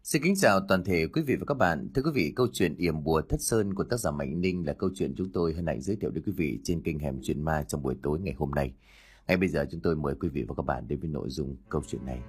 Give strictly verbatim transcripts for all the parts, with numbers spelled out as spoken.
Xin kính chào toàn thể quý vị và các bạn. Thưa quý vị, câu chuyện Yểm Bùa Thất Sơn của tác giả Mạnh Ninh là câu chuyện chúng tôi hân hạnh giới thiệu đến quý vị trên kênh Hẻm Chuyện Ma trong buổi tối ngày hôm nay. Ngay bây giờ chúng tôi mời quý vị và các bạn đến với nội dung câu chuyện này.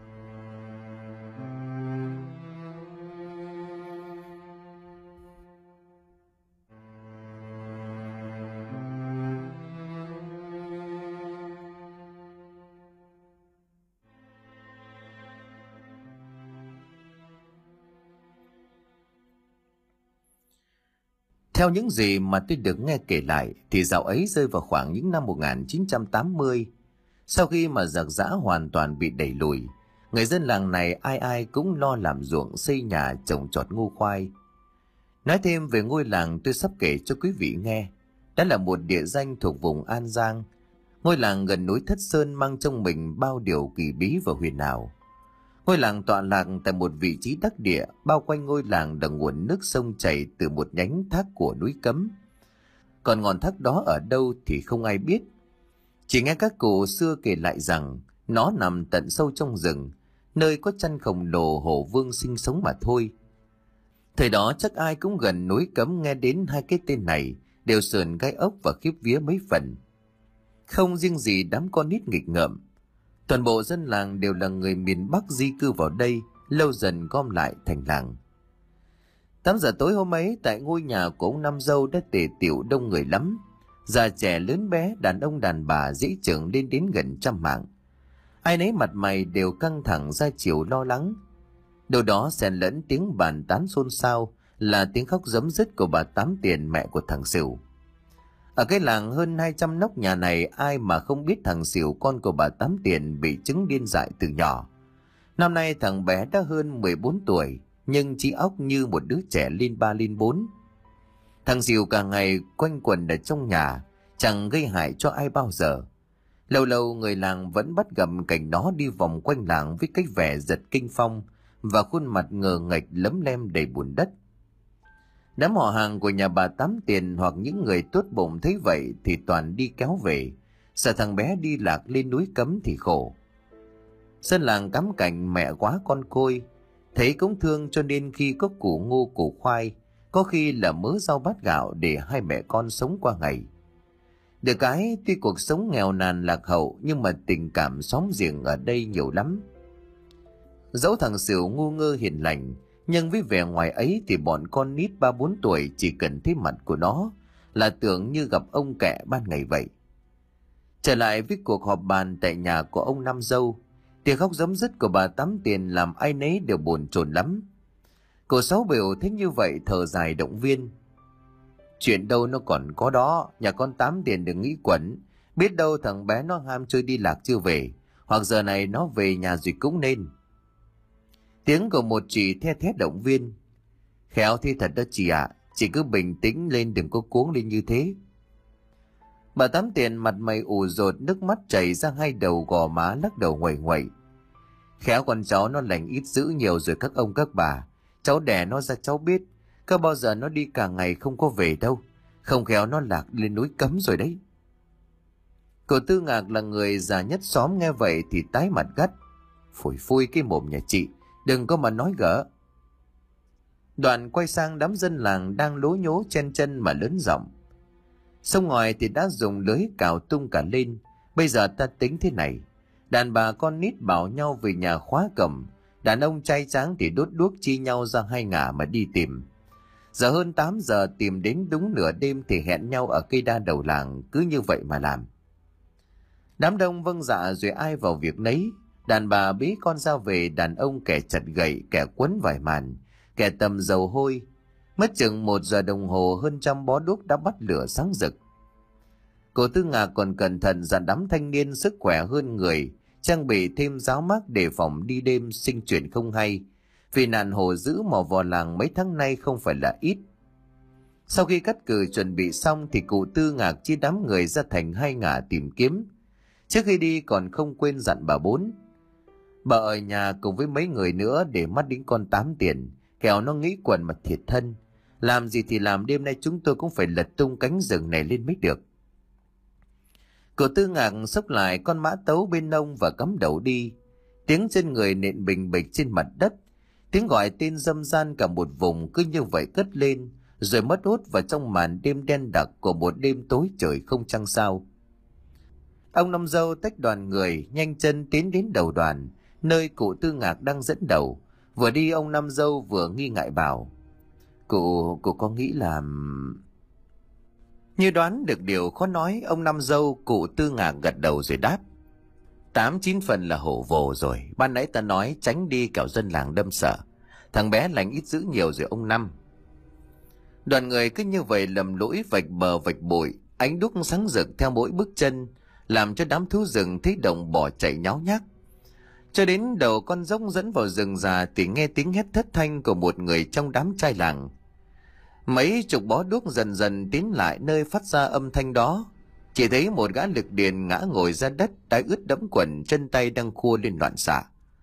Theo những gì mà tôi được nghe kể lại thì dạo ấy rơi vào khoảng những năm một nghìn chín trăm tám mươi. Sau khi mà giặc giã hoàn toàn bị đẩy lùi, người dân làng này ai ai cũng lo làm ruộng xây nhà trồng trọt ngô khoai. Nói thêm về ngôi làng tôi sắp kể cho quý vị nghe. Đó là một địa danh thuộc vùng An Giang. Ngôi làng gần núi Thất Sơn mang trong mình bao điều kỳ bí và huyền ảo. Ngôi làng tọa lạc tại một vị trí đắc địa, bao quanh ngôi làng là nguồn nước sông chảy từ một nhánh thác của núi Cấm. Còn ngọn thác đó ở đâu thì không ai biết. Chỉ nghe các cụ xưa kể lại rằng nó nằm tận sâu trong rừng, nơi có chân khổng lồ hổ vương sinh sống mà thôi. Thời đó chắc ai cũng gần núi Cấm nghe đến hai cái tên này đều sườn gai ốc và khiếp vía mấy phần. Không riêng gì đám con nít nghịch ngợm, toàn bộ dân làng đều là người miền Bắc di cư vào đây, lâu dần gom lại thành làng. Tám giờ tối hôm ấy, tại ngôi nhà của ông Năm Dâu đã tề tựu đông người lắm. Già trẻ lớn bé, đàn ông đàn bà dễ trưởng lên đến gần trăm mạng. Ai nấy mặt mày đều căng thẳng ra chiều lo lắng. Đâu đó xen lẫn tiếng bàn tán xôn xao là tiếng khóc giấm dứt của bà Tám Tiền, mẹ của thằng Sửu. Ở cái làng hơn hai trăm nóc nhà này, ai mà không biết thằng Sửu, con của bà Tám Tiền, bị chứng điên dại từ nhỏ. Năm nay thằng bé đã hơn mười bốn tuổi, nhưng trí óc như một đứa trẻ lên ba lên bốn. Thằng Sửu cả ngày quanh quẩn ở trong nhà, chẳng gây hại cho ai bao giờ. Lâu lâu người làng vẫn bắt gặp cảnh nó đi vòng quanh làng với cái vẻ giật kinh phong và khuôn mặt ngờ nghệch lấm lem đầy bùn đất. Đám họ hàng của nhà bà Tám Tiền hoặc những người tốt bụng thấy vậy thì toàn đi kéo về, sợ thằng bé đi lạc lên núi Cấm thì khổ. Dân làng cắm cảnh mẹ quá con côi, thấy cũng thương cho nên khi có củ ngô củ khoai, có khi là mớ rau bát gạo để hai mẹ con sống qua ngày. Được cái tuy cuộc sống nghèo nàn lạc hậu nhưng mà tình cảm xóm giềng ở đây nhiều lắm. Dẫu thằng Sửu ngu ngơ hiền lành, nhưng với vẻ ngoài ấy thì bọn con nít ba bốn tuổi chỉ cần thấy mặt của nó là tưởng như gặp ông kẹ ban ngày vậy. Trở lại với cuộc họp bàn tại nhà của ông Năm Dâu, tiếng khóc giấm dứt của bà Tám Tiền làm ai nấy đều bồn chồn lắm. Cô Sáu Biểu thấy như vậy thở dài động viên. Chuyện đâu nó còn có đó, nhà con Tám Tiền đừng nghĩ quẩn, biết đâu thằng bé nó ham chơi đi lạc chưa về, hoặc giờ này nó về nhà rồi cũng nên. Tiếng của một chị the thét động viên. Khéo thì thật đó chị ạ, à, chị cứ bình tĩnh lên, đừng có cuống lên như thế. Bà Tám Tiền mặt mày ủ rột, nước mắt chảy ra hai đầu gò má, lắc đầu nguậy nguậy. Khéo con cháu nó lành ít dữ nhiều rồi các ông các bà, cháu đẻ nó ra cháu biết, có bao giờ nó đi cả ngày không có về đâu, không khéo nó lạc lên núi Cấm rồi đấy. Cậu Tư Ngạc là người già nhất xóm nghe vậy thì tái mặt gắt. Phủi phui cái mồm nhà chị, đừng có mà nói gỡ. Đoạn quay sang đám dân làng đang lố nhố chen chân mà lớn giọng. Sông ngòi thì đã dùng lưới cào tung cả lên, bây giờ ta tính thế này. Đàn bà con nít bảo nhau về nhà khóa cổng, đàn ông trai tráng thì đốt đuốc chia nhau ra hai ngả mà đi tìm. Giờ hơn tám giờ tìm đến đúng nửa đêm thì hẹn nhau ở cây đa đầu làng, cứ như vậy mà làm. Đám đông vâng dạ rồi ai vào việc nấy. Đàn bà bế con ra về, đàn ông kẻ chặt gậy, kẻ quấn vải màn, kẻ tầm dầu hôi. Mất chừng một giờ đồng hồ, hơn trăm bó đuốc đã bắt lửa sáng rực. Cô Tư Ngạc còn cẩn thận dặn đám thanh niên sức khỏe hơn người, trang bị thêm giáo mác đề phòng đi đêm sinh chuyện không hay, vì nạn hổ dữ mò vào làng mấy tháng nay không phải là ít. Sau khi cắt cử chuẩn bị xong thì cụ Tư Ngạc chia đám người ra thành hai ngả tìm kiếm. Trước khi đi còn không quên dặn bà Bốn. Bà ở nhà cùng với mấy người nữa để mắt đến con Tám Tiền, kẻo nó nghĩ quần mà thiệt thân. Làm gì thì làm, đêm nay chúng tôi cũng phải lật tung cánh rừng này lên mới được. Cụ Tư Ngạc xốc lại con mã tấu bên ông và cắm đầu đi. Tiếng chân người nện bình bịch trên mặt đất. Tiếng gọi tên râm ran cả một vùng cứ như vậy cất lên, rồi mất hút vào trong màn đêm đen đặc của một đêm tối trời không trăng sao. Ông Năm Dâu tách đoàn người nhanh chân tiến đến đầu đoàn, nơi cụ Tư Ngạc đang dẫn đầu. Vừa đi ông Năm Dâu vừa nghi ngại bảo: Cụ, cụ có nghĩ là... Như đoán được điều khó nói, ông Năm Dâu cụ Tư Ngạc gật đầu rồi đáp: Tám chín phần là hổ vồ rồi, ban nãy ta nói tránh đi kẻo dân làng đâm sợ. Thằng bé lành ít dữ nhiều rồi ông Năm. Đoàn người cứ như vậy lầm lũi vạch bờ vạch bụi, ánh đuốc sáng rực theo mỗi bước chân, làm cho đám thú rừng thấy động bỏ chạy nháo nhác. Cho đến đầu con dốc dẫn vào rừng già thì nghe tiếng hét thất thanh của một người trong đám trai làng. Mấy chục bó đuốc dần dần tiến lại nơi phát ra âm thanh đó. Chỉ thấy một gã lực điền ngã ngồi ra đất, tay ướt đẫm quần, chân tay đang khua lên loạn xạ.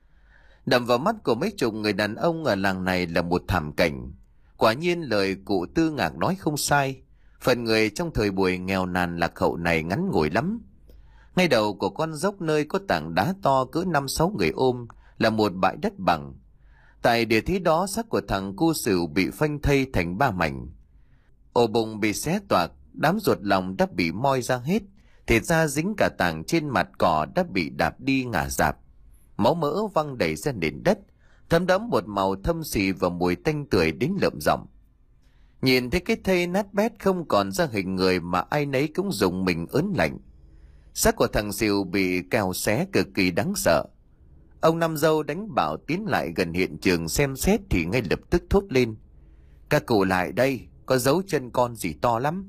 Đập vào mắt của mấy chục người đàn ông ở làng này là một thảm cảnh. Quả nhiên lời cụ Tư Ngạc nói không sai, phần người trong thời buổi nghèo nàn lạc hậu này ngắn ngủi lắm. Ngay đầu của con dốc nơi có tảng đá to cỡ năm sáu người ôm là một bãi đất bằng. Tại địa thế đó, xác của thằng cu sửu bị phanh thây thành ba mảnh. Ổ bụng bị xé toạc, đám ruột lòng đã bị moi ra hết, thịt da dính cả tảng trên mặt cỏ đã bị đạp đi ngả rạp. Máu mỡ văng đầy ra nền đất, thấm đẫm một màu thâm xì và mùi tanh tưởi đến lợm giọng. Nhìn thấy cái thây nát bét không còn ra hình người mà ai nấy cũng dùng mình ớn lạnh. Xác của thằng Sìu bị cào xé cực kỳ đáng sợ. Ông Năm Dâu đánh bảo tiến lại gần hiện trường xem xét thì ngay lập tức thốt lên: Các cụ lại đây, có dấu chân con gì to lắm.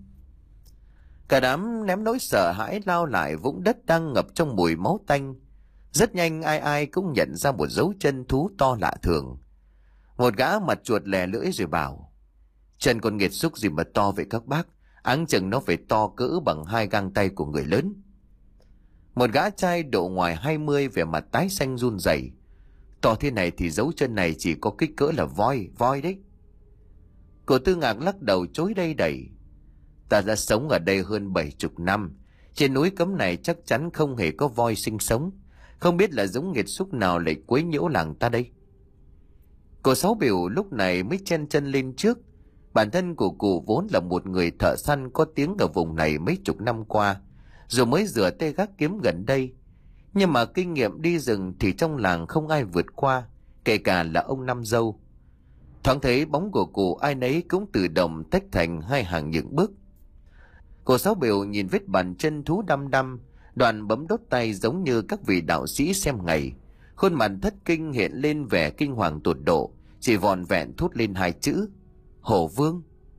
Cả đám ném nỗi sợ hãi lao lại vũng đất đang ngập trong mùi máu tanh. Rất nhanh ai ai cũng nhận ra một dấu chân thú to lạ thường. Một gã mặt chuột lè lưỡi rồi bảo: Chân con nghiệt xúc gì mà to vậy các bác, áng chừng nó phải to cỡ bằng hai gang tay của người lớn. Một gã trai độ ngoài hai mươi vẻ mặt tái xanh run rẩy: To thế này thì dấu chân này chỉ có kích cỡ là voi, voi đấy. Cụ Tư Ngạc lắc đầu chối đây đẩy: Ta đã sống ở đây hơn bảy chục năm, trên núi cấm này chắc chắn không hề có voi sinh sống, không biết là giống nghiệt xúc nào lại quấy nhiễu làng ta đây. Cô Sáu Biểu lúc này mới chen chân lên trước. Bản thân của cụ vốn là một người thợ săn có tiếng ở vùng này mấy chục năm qua, rồi mới rửa tay gác kiếm gần đây. Nhưng mà kinh nghiệm đi rừng thì trong làng không ai vượt qua, kể cả là ông Năm Dâu. Thoáng thấy bóng của cụ ai nấy cũng tự động tách thành hai hàng những bước. Cô Sáu Biểu nhìn vết bàn chân thú đăm đăm, đoạn bấm đốt tay giống như các vị đạo sĩ xem ngày. Khuôn mặt thất kinh hiện lên vẻ kinh hoàng tột độ, chỉ vòn vẹn thốt lên hai chữ: Hổ Vương.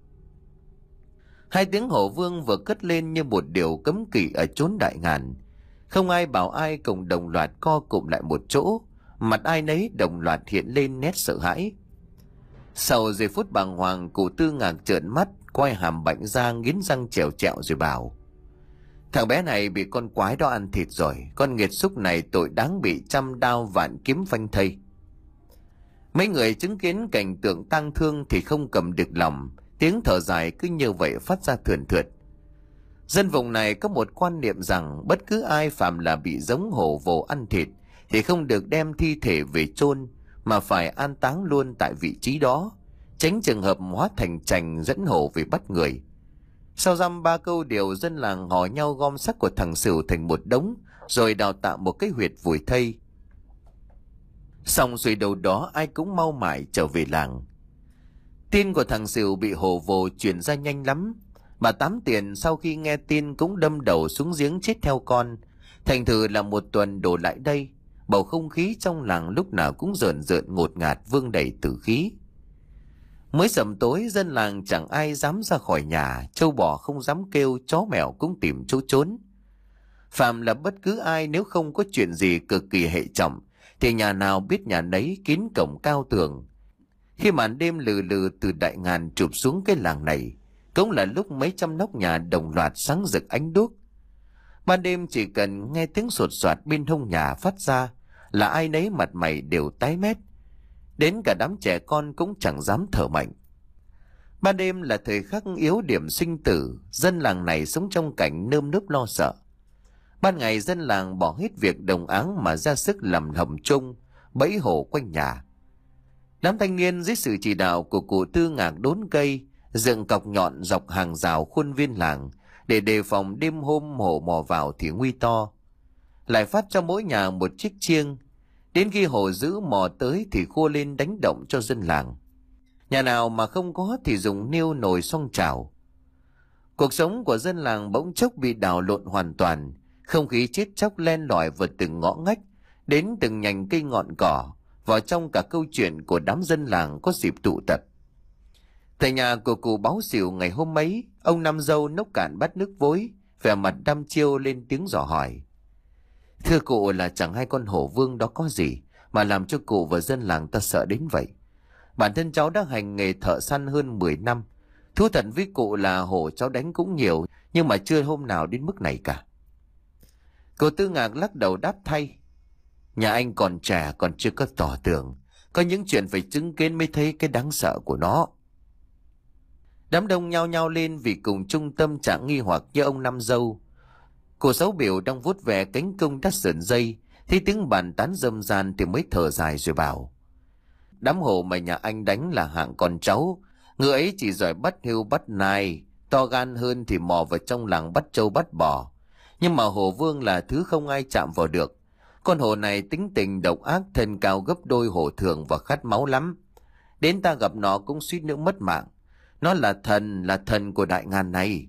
Hai tiếng Hổ Vương vừa cất lên như một điều cấm kỵ ở chốn đại ngàn. Không ai bảo ai, cùng đồng loạt co cụm lại một chỗ, mặt ai nấy đồng loạt hiện lên nét sợ hãi. Sau giây phút bàng hoàng, cụ Tư Ngạc trợn mắt, quay hàm bạnh ra, nghiến răng trèo trẹo rồi bảo: Thằng bé này bị con quái đó ăn thịt rồi, con nghiệt xúc này tội đáng bị trăm đao vạn kiếm phanh thây. Mấy người chứng kiến cảnh tượng tang thương thì không cầm được lòng, tiếng thở dài cứ như vậy phát ra thườn thượt. Dân vùng này có một quan niệm rằng bất cứ ai phạm là bị giống hổ vồ ăn thịt thì không được đem thi thể về chôn, mà phải an táng luôn tại vị trí đó, tránh trường hợp hóa thành chành dẫn hổ về bắt người. Sau dăm ba câu điều, dân làng hò nhau gom xác của thằng Sửu thành một đống, rồi đào tạo một cái huyệt vùi thây. Xong rồi đầu đó ai cũng mau mải trở về làng. Tin của thằng Sửu bị hổ vồ truyền ra nhanh lắm. Bà Tám Tiền sau khi nghe tin cũng đâm đầu xuống giếng chết theo con. Thành thử là một tuần đổ lại đây, bầu không khí trong làng lúc nào cũng rợn rợn ngột ngạt, vương đầy tử khí. Mới sầm tối, dân làng chẳng ai dám ra khỏi nhà, trâu bò không dám kêu, chó mèo cũng tìm chỗ trốn. Phạm là bất cứ ai nếu không có chuyện gì cực kỳ hệ trọng thì nhà nào biết nhà nấy kín cổng cao tường. Khi màn đêm lừ lừ từ đại ngàn chụp xuống cái làng này, cũng là lúc mấy trăm nóc nhà đồng loạt sáng rực ánh đuốc. Ban đêm chỉ cần nghe tiếng sột soạt bên hông nhà phát ra là ai nấy mặt mày đều tái mét, đến cả đám trẻ con cũng chẳng dám thở mạnh. Ban đêm là thời khắc yếu điểm sinh tử, dân làng này sống trong cảnh nơm nớp lo sợ. Ban ngày dân làng bỏ hết việc đồng áng mà ra sức làm hầm chung, bẫy hổ quanh nhà. Đám thanh niên dưới sự chỉ đạo của cụ Tư Ngạc đốn cây, dựng cọc nhọn dọc hàng rào khuôn viên làng để đề phòng đêm hôm hổ mò vào thì nguy to. Lại phát cho mỗi nhà một chiếc chiêng, đến khi hổ dữ mò tới thì khua lên đánh động cho dân làng. Nhà nào mà không có thì dùng niêu nồi xoong chảo. Cuộc sống của dân làng bỗng chốc bị đảo lộn hoàn toàn, không khí chết chóc len lỏi vào từng ngõ ngách, đến từng nhành cây ngọn cỏ, vào trong cả câu chuyện của đám dân làng có dịp tụ tập. Tại nhà của cụ Báo Xỉu ngày hôm ấy, ông Năm Dâu nốc cạn bát nước vối, vẻ mặt đăm chiêu lên tiếng dò hỏi: "Thưa cụ, là chẳng hay con hổ vương đó có gì mà làm cho cụ và dân làng ta sợ đến vậy? Bản thân cháu đã hành nghề thợ săn hơn mười năm. Thú thật với cụ là hổ cháu đánh cũng nhiều, nhưng mà chưa hôm nào đến mức này cả." Cụ Tư Ngạc lắc đầu đáp thay: "Nhà anh còn trẻ, còn chưa có tỏ tường. Có những chuyện phải chứng kiến mới thấy cái đáng sợ của nó." Đám đông nhao nhao lên vì cùng chung tâm trạng nghi hoặc như ông Năm Dâu. Cô Sáu Biểu đang vuốt về cánh công đắt sườn dây, thì tiếng bàn tán râm ran thì mới thở dài rồi bảo: "Đám hổ mà nhà anh đánh là hạng con cháu. Người ấy chỉ giỏi bắt hươu bắt nai, to gan hơn thì mò vào trong làng bắt trâu bắt bò. Nhưng mà hổ vương là thứ không ai chạm vào được. Con hổ này tính tình độc ác, thân cao gấp đôi hổ thường và khát máu lắm. Đến ta gặp nó cũng suýt nữa mất mạng. Nó là thần, là thần của đại ngàn này."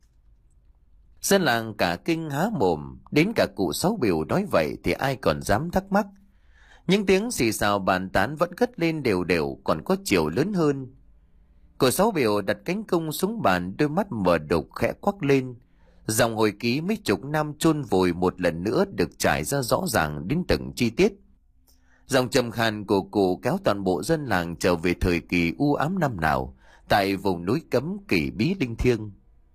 Dân làng cả kinh há mồm, đến cả cụ Sáu Biểu nói vậy thì ai còn dám thắc mắc. Những tiếng xì xào bàn tán vẫn cất lên đều đều, còn có chiều lớn hơn. Cụ Sáu Biểu đặt cánh công xuống bàn, đôi mắt mở đục khẽ quắc lên. Dòng hồi ký mấy chục năm chôn vùi một lần nữa được trải ra rõ ràng đến từng chi tiết. Dòng trầm khàn của cụ kéo toàn bộ dân làng trở về thời kỳ u ám năm nào, tại vùng núi cấm kỳ bí linh thiêng.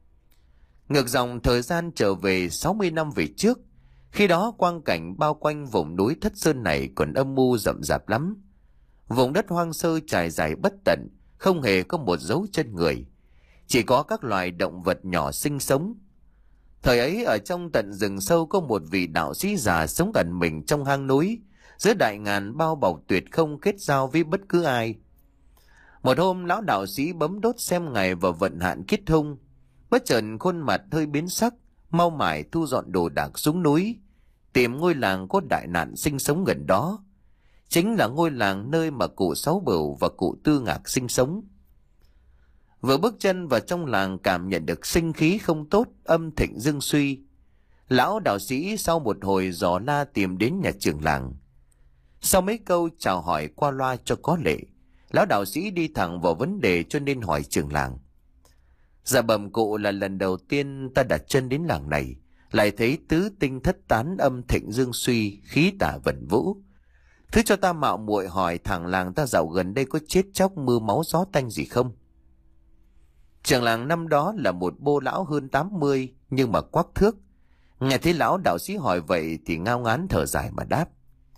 Ngược dòng thời gian trở về sáu mươi năm về trước, khi đó quang cảnh bao quanh vùng núi Thất Sơn này còn âm mưu rậm rạp lắm. Vùng đất hoang sơ trải dài bất tận, không hề có một dấu chân người, chỉ có các loài động vật nhỏ sinh sống. Thời ấy ở trong tận rừng sâu có một vị đạo sĩ già sống ẩn mình trong hang núi, giữa đại ngàn bao bọc tuyệt không kết giao với bất cứ ai. Một hôm lão đạo sĩ bấm đốt xem ngày và vận hạn kết hung, bất chợt khuôn mặt hơi biến sắc, mau mải thu dọn đồ đạc xuống núi, tìm ngôi làng có đại nạn sinh sống gần đó. Chính là ngôi làng nơi mà cụ Sáu Bửu và cụ Tư Ngạc sinh sống. Vừa bước chân vào trong làng cảm nhận được sinh khí không tốt, âm thịnh dương suy. Lão đạo sĩ sau một hồi dò la tìm đến nhà trưởng làng. Sau mấy câu chào hỏi qua loa cho có lệ, lão đạo sĩ đi thẳng vào vấn đề cho nên hỏi trưởng làng: "Dạ bẩm cụ, là lần đầu tiên ta đặt chân đến làng này, lại thấy tứ tinh thất tán, âm thịnh dương suy, khí tả vẩn vũ. Thứ cho ta mạo muội hỏi thẳng làng ta dạo gần đây có chết chóc mưa máu gió tanh gì không?" Trưởng làng năm đó là một bô lão hơn tám mươi nhưng mà quắc thước. Nghe thấy lão đạo sĩ hỏi vậy thì ngao ngán thở dài mà đáp: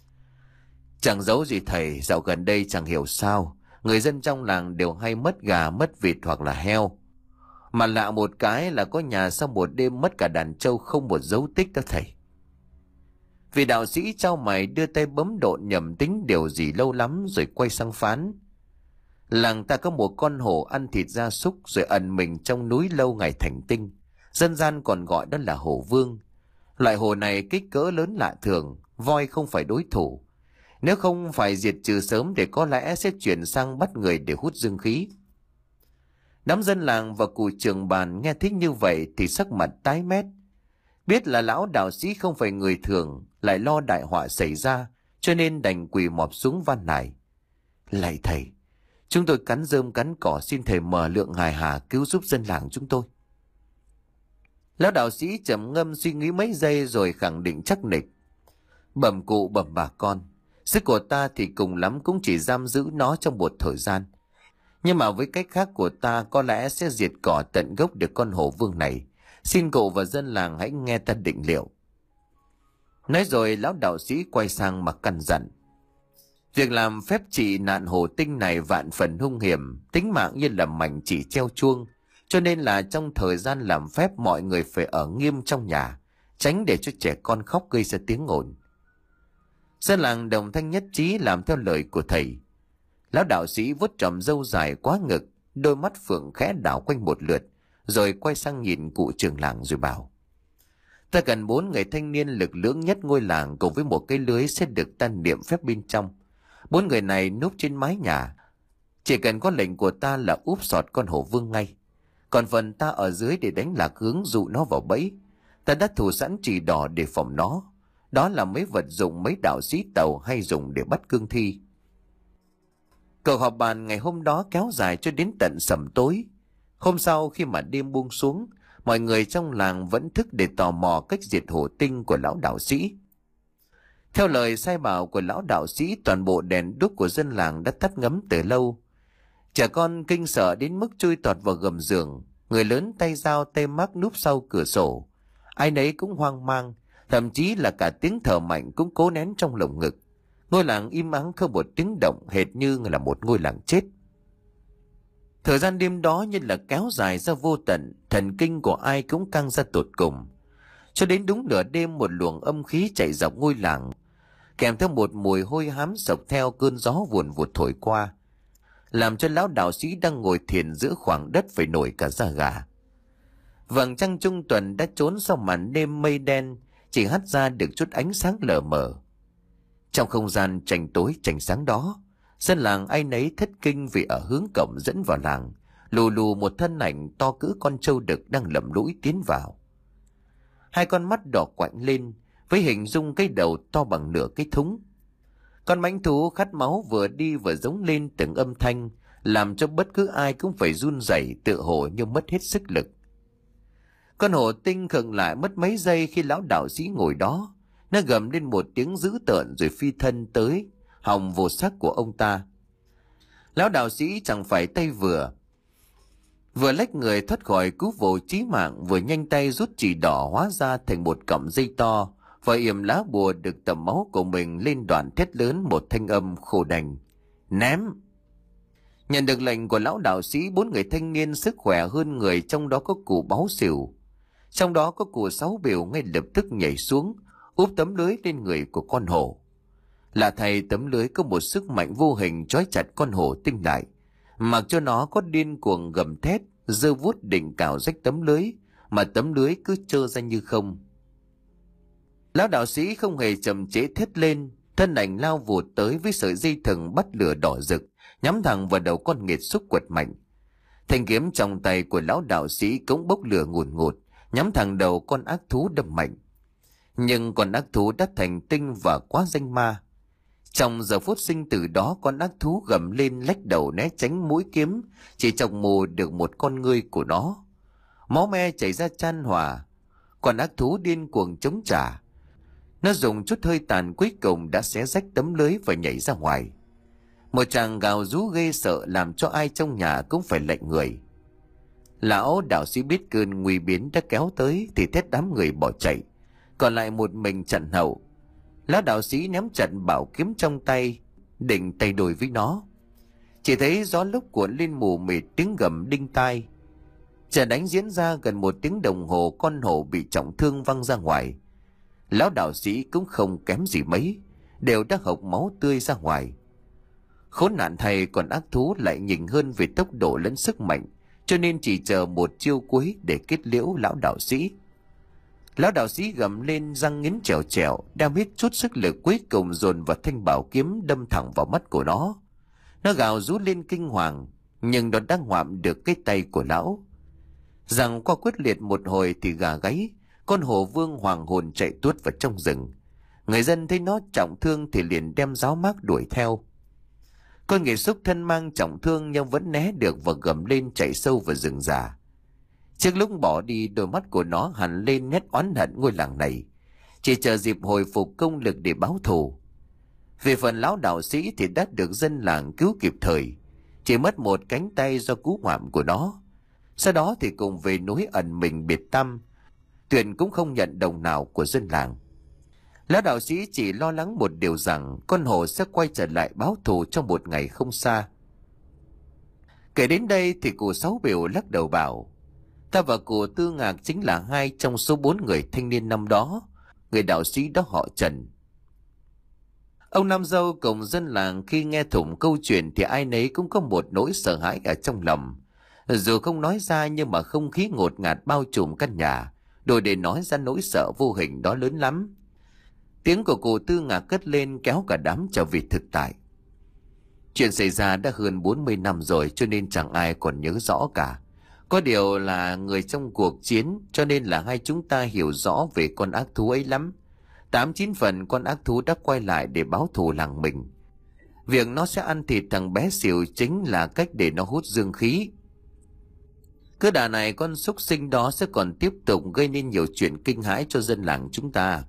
"Chẳng giấu gì thầy, dạo gần đây chẳng hiểu sao người dân trong làng đều hay mất gà, mất vịt hoặc là heo. Mà lạ một cái là có nhà sau một đêm mất cả đàn trâu không một dấu tích đó thầy." Vị đạo sĩ trao mày đưa tay bấm độn nhầm tính điều gì lâu lắm rồi quay sang phán: "Làng ta có một con hổ ăn thịt gia súc rồi ẩn mình trong núi lâu ngày thành tinh. Dân gian còn gọi đó là hổ vương. Loại hổ này kích cỡ lớn lạ thường, voi không phải đối thủ. Nếu không phải diệt trừ sớm thì có lẽ sẽ chuyển sang bắt người để hút dương khí." Đám dân làng và cụ trưởng bàn nghe thích như vậy thì sắc mặt tái mét. Biết là lão đạo sĩ không phải người thường, lại lo đại họa xảy ra, cho nên đành quỳ mọp xuống van nài: "Lạy thầy, chúng tôi cắn rơm cắn cỏ, xin thầy mở lượng hài hà cứu giúp dân làng chúng tôi." Lão đạo sĩ trầm ngâm suy nghĩ mấy giây rồi khẳng định chắc nịch: "Bẩm cụ, bẩm bà con, sức của ta thì cùng lắm cũng chỉ giam giữ nó trong một thời gian. Nhưng mà với cách khác của ta có lẽ sẽ diệt cỏ tận gốc được con hổ vương này. Xin cụ và dân làng hãy nghe ta định liệu." Nói rồi lão đạo sĩ quay sang mà căn dặn: "Việc làm phép trị nạn hổ tinh này vạn phần hung hiểm, tính mạng như là mảnh chỉ treo chuông. Cho nên là trong thời gian làm phép mọi người phải ở nghiêm trong nhà, tránh để cho trẻ con khóc gây ra tiếng ồn." Dân làng đồng thanh nhất trí làm theo lời của thầy. Lão đạo sĩ vuốt tròm râu dài quá ngực, đôi mắt phượng khẽ đảo quanh một lượt, rồi quay sang nhìn cụ trưởng làng rồi bảo: Ta cần bốn người thanh niên lực lưỡng nhất ngôi làng cùng với một cái lưới sẽ được ta niệm phép bên trong. Bốn người này núp trên mái nhà, chỉ cần có lệnh của ta là úp sọt con hổ vương ngay. Còn phần ta ở dưới để đánh lạc hướng dụ nó vào bẫy. Ta đã thủ sẵn chì đỏ để phòng nó. Đó là mấy vật dụng mấy đạo sĩ tàu hay dùng để bắt cương thi. Cuộc họp bàn ngày hôm đó kéo dài cho đến tận sẩm tối. Hôm sau khi mà đêm buông xuống, mọi người trong làng vẫn thức để tò mò cách diệt hổ tinh của lão đạo sĩ. Theo lời sai bảo của lão đạo sĩ, toàn bộ đèn đuốc của dân làng đã tắt ngấm từ lâu. Trẻ con kinh sợ đến mức chui tọt vào gầm giường, người lớn tay dao tay mác núp sau cửa sổ. Ai nấy cũng hoang mang, thậm chí là cả tiếng thở mạnh cũng cố nén trong lồng ngực. Ngôi làng im ắng không một tiếng động, hệt như là một ngôi làng chết. Thời gian đêm đó như là kéo dài ra vô tận, thần kinh của ai cũng căng ra tột cùng. Cho đến đúng nửa đêm, một luồng âm khí chạy dọc ngôi làng, kèm theo một mùi hôi hám sộc theo cơn gió vùn vụt thổi qua, làm cho lão đạo sĩ đang ngồi thiền giữa khoảng đất phải nổi cả da gà. Vầng trăng trung tuần đã trốn sau màn đêm mây đen, chỉ hắt ra được chút ánh sáng lờ mờ. Trong không gian tranh tối tranh sáng đó, dân làng ai nấy thất kinh vì ở hướng cổng dẫn vào làng, lù lù một thân ảnh to cỡ con trâu đực đang lầm lũi tiến vào. Hai con mắt đỏ quạnh lên, với hình dung cái đầu to bằng nửa cái thúng. Con mãnh thú khát máu vừa đi vừa giống lên từng âm thanh, làm cho bất cứ ai cũng phải run rẩy, tựa hồ như mất hết sức lực. Con hổ tinh khựng lại mất mấy giây khi lão đạo sĩ ngồi đó. Nó gầm lên một tiếng dữ tợn rồi phi thân tới hòng vô xác của ông ta. Lão đạo sĩ chẳng phải tay vừa, vừa lách người thoát khỏi cú vồ chí mạng, vừa nhanh tay rút chì đỏ hóa ra thành một cọng dây to, và yểm lá bùa được tẩm máu của mình lên đoạn thét lớn một thanh âm khô đành: Ném! Nhận được lệnh của lão đạo sĩ, bốn người thanh niên sức khỏe hơn người, trong đó có cụ Báu Xỉu, trong đó có cụ Sáu Biểu, ngay lập tức nhảy xuống úp tấm lưới lên người của con hổ. Lạ thay, tấm lưới có một sức mạnh vô hình trói chặt con hổ tinh lại, mặc cho nó có điên cuồng gầm thét, giơ vuốt định cào rách tấm lưới, mà tấm lưới cứ trơ ra như không. Lão đạo sĩ không hề chậm trễ thét lên, thân ảnh lao vụt tới với sợi dây thừng bắt lửa đỏ rực, nhắm thẳng vào đầu con nghệt xúc quật mạnh. Thanh kiếm trong tay của lão đạo sĩ cũng bốc lửa ngùn ngụt, nhắm thẳng đầu con ác thú đâm mạnh. Nhưng con ác thú đã thành tinh và quá danh ma. Trong giờ phút sinh tử đó, con ác thú gầm lên lách đầu né tránh mũi kiếm, chỉ chọc mù được một con ngươi của nó. Máu me chảy ra chan hòa. Con ác thú điên cuồng chống trả. Nó dùng chút hơi tàn cuối cùng đã xé rách tấm lưới và nhảy ra ngoài. Một tràng gào rú ghê sợ làm cho ai trong nhà cũng phải lạnh người. Lão đạo sĩ biết cơn nguy biến đã kéo tới thì thét đám người bỏ chạy, còn lại một mình chặn hậu. Lão đạo sĩ ném chặt bảo kiếm trong tay, định tay đôi với nó. Chỉ thấy gió lốc cuộn lên mù mịt, tiếng gầm đinh tai. Trận đánh diễn ra gần một tiếng đồng hồ, con hổ bị trọng thương văng ra ngoài. Lão đạo sĩ cũng không kém gì mấy, đều đã hộc máu tươi ra ngoài. Khốn nạn thay, còn ác thú lại nhỉnh hơn về tốc độ lẫn sức mạnh, cho nên chỉ chờ một chiêu cuối để kết liễu lão đạo sĩ. Lão đạo sĩ gầm lên, răng nghiến trèo trèo, đem hết chút sức lực cuối cùng dồn vào thanh bảo kiếm đâm thẳng vào mắt của nó. Nó gào rú lên kinh hoàng, nhưng nó đã ngoạm được cái tay của lão. Rằng qua quyết liệt một hồi thì gà gáy, con hổ vương hoàng hồn chạy tuốt vào trong rừng. Người dân thấy nó trọng thương thì liền đem giáo mác đuổi theo. Con nghề xúc thân mang trọng thương nhưng vẫn né được và gầm lên chạy sâu vào rừng già. Trước lúc bỏ đi, đôi mắt của nó hằn lên nét oán hận ngôi làng này, chỉ chờ dịp hồi phục công lực để báo thù. Về phần lão đạo sĩ thì đã được dân làng cứu kịp thời, chỉ mất một cánh tay do cú ngoạm của nó. Sau đó thì cùng về núi ẩn mình biệt tăm, tuyển cũng không nhận đồng nào của dân làng. Lão đạo sĩ chỉ lo lắng một điều rằng con hổ sẽ quay trở lại báo thù trong một ngày không xa. Kể đến đây thì cụ Sáu Biểu lắc đầu bảo: Ta và cụ Tư Ngạc chính là hai trong số bốn người thanh niên năm đó. Người đạo sĩ đó họ Trần. Ông Nam Dâu cùng dân làng khi nghe thủng câu chuyện thì ai nấy cũng có một nỗi sợ hãi ở trong lòng. Dù không nói ra nhưng mà không khí ngột ngạt bao trùm căn nhà, đủ để nói ra nỗi sợ vô hình đó lớn lắm. Tiếng của cụ Tư Ngạc cất lên kéo cả đám trở về thực tại. Chuyện xảy ra đã hơn bốn mươi năm rồi cho nên chẳng ai còn nhớ rõ cả. Có điều là người trong cuộc chiến cho nên là hai chúng ta hiểu rõ về con ác thú ấy lắm. Tám chín phần con ác thú đã quay lại để báo thù làng mình. Việc nó sẽ ăn thịt thằng bé xỉu chính là cách để nó hút dương khí. Cứ đà này con súc sinh đó sẽ còn tiếp tục gây nên nhiều chuyện kinh hãi cho dân làng chúng ta.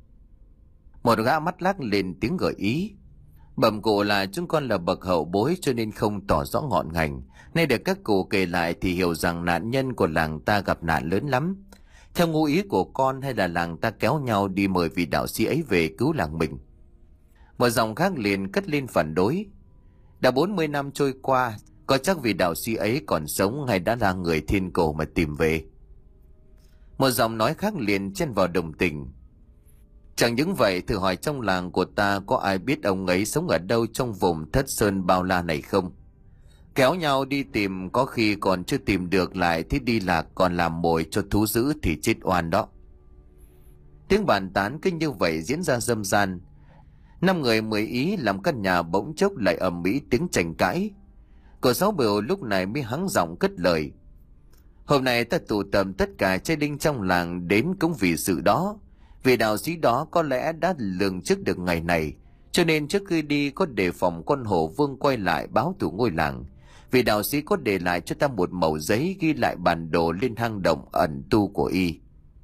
Một gã mắt lác lên tiếng gợi ý. Bẩm cụ là chúng con là bậc hậu bối cho nên không tỏ rõ ngọn ngành. Nay được các cụ kể lại thì hiểu rằng nạn nhân của làng ta gặp nạn lớn lắm. Theo ngụ ý của con hay là làng ta kéo nhau đi mời vị đạo sĩ ấy về cứu làng mình. Một dòng khác liền cất lên phản đối. Đã bốn mươi năm trôi qua, có chắc vị đạo sĩ ấy còn sống hay đã là người thiên cổ mà tìm về. Một giọng nói khác liền chen vào đồng tình. Chẳng những vậy, thử hỏi trong làng của ta có ai biết ông ấy sống ở đâu trong vùng Thất Sơn bao la này không? Kéo nhau đi tìm có khi còn chưa tìm được lại thì đi lạc còn làm mồi cho thú dữ thì chết oan đó. Tiếng bàn tán cứ như vậy diễn ra râm ran. Năm người mười ý làm căn nhà bỗng chốc lại ầm ĩ tiếng tranh cãi. Cô Sáu Bửu lúc này mới hắng giọng cất lời. Hôm nay ta tụ tập tất cả trai đinh trong làng đến cũng vì sự đó. Vị đạo sĩ đó có lẽ đã lường trước được ngày này, cho nên trước khi đi có đề phòng con hổ vương quay lại báo thù ngôi làng. Vị đạo sĩ có để lại cho ta một mẩu giấy ghi lại bản đồ lên hang động ẩn tu của y.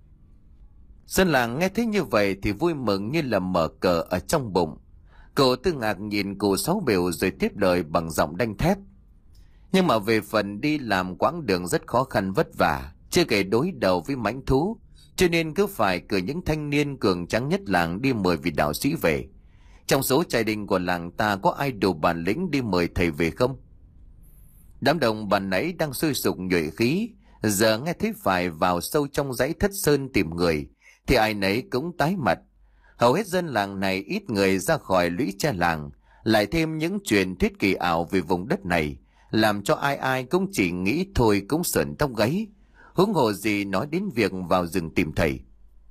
Dân làng nghe thấy như vậy thì vui mừng như là mở cờ ở trong bụng. Cậu Tư Ngạc nhìn cụ Sáu Bửu rồi tiếp lời bằng giọng đanh thép. Nhưng mà về phần đi làm quãng đường rất khó khăn vất vả, chưa kể đối đầu với mãnh thú, cho nên cứ phải cử những thanh niên cường tráng nhất làng đi mời vị đạo sĩ về. Trong số trai đình của làng ta có ai đủ bản lĩnh đi mời thầy về không? Đám đồng bàn nãy đang sôi sục nhuệ khí, giờ nghe thấy phải vào sâu trong dãy Thất Sơn tìm người, thì ai nấy cũng tái mặt. Hầu hết dân làng này ít người ra khỏi lũy tre làng, lại thêm những truyền thuyết kỳ ảo về vùng đất này, làm cho ai ai cũng chỉ nghĩ thôi cũng sởn tóc gáy. Huống hồ gì nói đến việc vào rừng tìm thầy.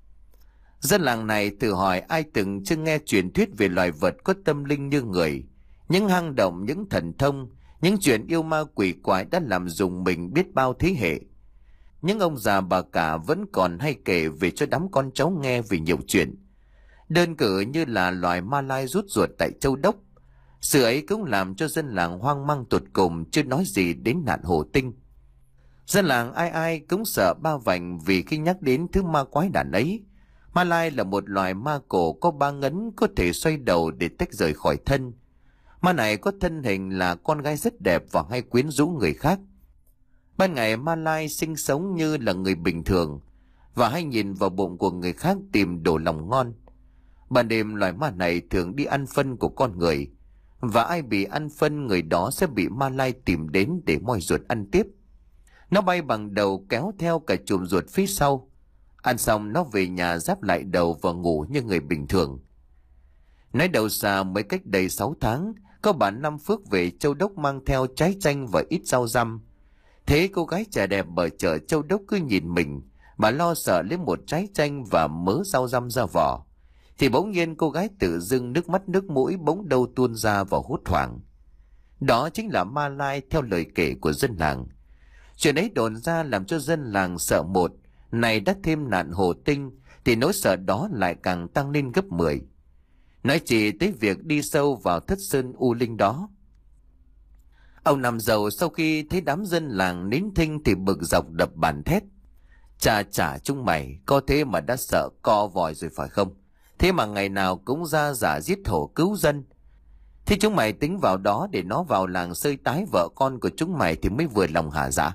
Dân làng này thử hỏi ai từng chưa nghe truyền thuyết về loài vật có tâm linh như người, những hang động, những thần thông, những chuyện yêu ma quỷ quái đã làm rùng mình biết bao thế hệ. Những ông già bà cả vẫn còn hay kể về cho đám con cháu nghe về nhiều chuyện. Đơn cử như là loài ma lai rút ruột tại Châu Đốc. Sự ấy cũng làm cho dân làng hoang mang tột cùng, chưa nói gì đến nạn hổ tinh. Dân làng ai ai cũng sợ ba vành vì khi nhắc đến thứ ma quái đản ấy. Ma lai là một loài ma cổ có ba ngấn có thể xoay đầu để tách rời khỏi thân. Ma này có thân hình là con gái rất đẹp và hay quyến rũ người khác. Ban ngày ma lai sinh sống như là người bình thường và hay nhìn vào bụng của người khác tìm đồ lòng ngon. Ban đêm loài ma này thường đi ăn phân của con người, và ai bị ăn phân người đó sẽ bị ma lai tìm đến để moi ruột ăn tiếp. Nó bay bằng đầu kéo theo cả chùm ruột phía sau. Ăn xong nó về nhà giáp lại đầu và ngủ như người bình thường. Nói đầu xa mới cách đây sáu tháng, có bà Năm Phước về Châu Đốc mang theo trái chanh và ít rau răm. Thế cô gái trẻ đẹp ở chợ Châu Đốc cứ nhìn mình, bà lo sợ lấy một trái chanh và mớ rau răm ra vỏ. Thì bỗng nhiên cô gái tự dưng nước mắt nước mũi bỗng đâu tuôn ra và hốt hoảng. Đó chính là ma lai theo lời kể của dân làng. Chuyện ấy đồn ra làm cho dân làng sợ một, này đã thêm nạn hổ tinh thì nỗi sợ đó lại càng tăng lên gấp mười. Nói chỉ tới việc đi sâu vào Thất Sơn u linh đó. Ông Năm Dầu sau khi thấy đám dân làng nín thinh thì bực dọc đập bàn thét. Chà chà chúng mày, có thế mà đã sợ co vòi rồi phải không? Thế mà ngày nào cũng ra giả giết hổ cứu dân. Thế chúng mày tính vào đó để nó vào làng sơi tái vợ con của chúng mày thì mới vừa lòng hả dạ?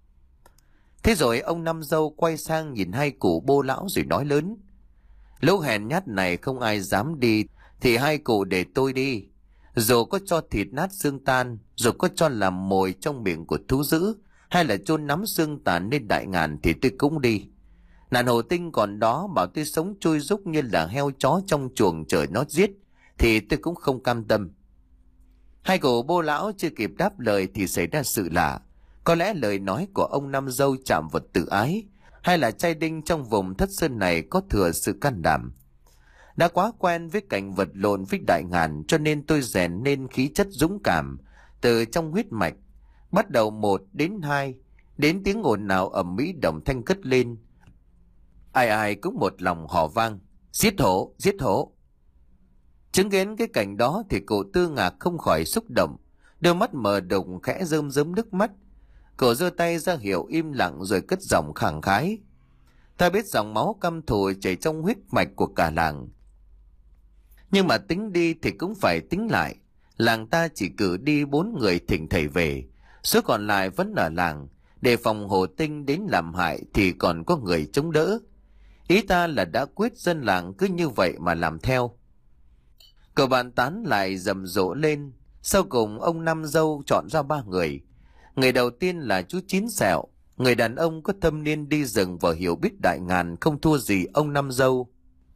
Thế rồi ông Năm Dâu quay sang nhìn hai cụ bô lão rồi nói lớn. Lũ hèn nhát này không ai dám đi thì hai cụ để tôi đi. Dù có cho thịt nát xương tan, dù có cho làm mồi trong miệng của thú dữ, hay là chôn nắm xương tàn lên đại ngàn thì tôi cũng đi. Nạn hổ tinh còn đó bảo tôi sống chui rúc như là heo chó trong chuồng chờ nó giết, thì tôi cũng không cam tâm. Hai cụ bô lão chưa kịp đáp lời thì xảy ra sự lạ. Có lẽ lời nói của ông Năm Dâu chạm vào tự ái, hay là trai đinh trong vùng Thất Sơn này có thừa sự can đảm. Đã quá quen với cảnh vật lộn với đại ngàn, cho nên tôi rèn nên khí chất dũng cảm từ trong huyết mạch. Bắt đầu một đến hai, đến tiếng ồn nào ầm ĩ đồng thanh cất lên. Ai ai cũng một lòng hò vang: giết hổ, giết hổ. Chứng kiến cái cảnh đó thì cụ Tư Ngạc không khỏi xúc động, đôi mắt mờ đục khẽ rơm rớm nước mắt. Cậu giơ tay ra hiệu im lặng rồi cất giọng khẳng khái: ta biết dòng máu căm thù chảy trong huyết mạch của cả làng, nhưng mà tính đi thì cũng phải tính lại. Làng ta chỉ cử đi bốn người thỉnh thầy về, số còn lại vẫn ở làng, để phòng Hồ Tinh đến làm hại thì còn có người chống đỡ. Ý ta là đã quyết dân làng cứ như vậy mà làm theo. Cậu bàn tán lại rầm rộ lên. Sau cùng ông Năm Dâu chọn ra ba người. Người đầu tiên là chú Chín Sẹo, người đàn ông có thâm niên đi rừng và hiểu biết đại ngàn không thua gì ông Năm Dâu.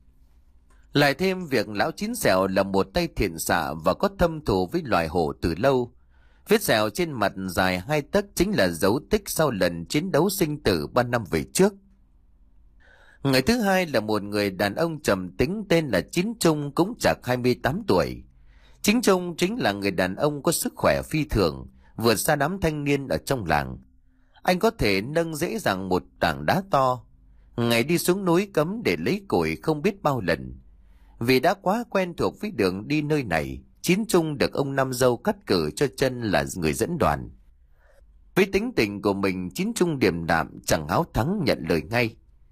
Lại thêm việc lão Chín Sẹo là một tay thiện xạ và có thâm thù với loài hổ từ lâu. Vết sẹo trên mặt dài hai tấc chính là dấu tích sau lần chiến đấu sinh tử ba năm về trước. Người thứ hai là một người đàn ông trầm tính tên là Chín Trung, cũng chạc hai mươi tám tuổi. Chín Trung chính là người đàn ông có sức khỏe phi thường, vượt xa đám thanh niên ở trong làng. Anh có thể nâng dễ dàng một tảng đá to. Ngày đi xuống núi cấm để lấy củi không biết bao lần. Vì đã quá quen thuộc với đường đi nơi này, Chín Trung được ông Năm Dâu cắt cử cho chân là người dẫn đoàn. Với tính tình của mình, Chín Trung điềm đạm chẳng háo thắng nhận lời ngay.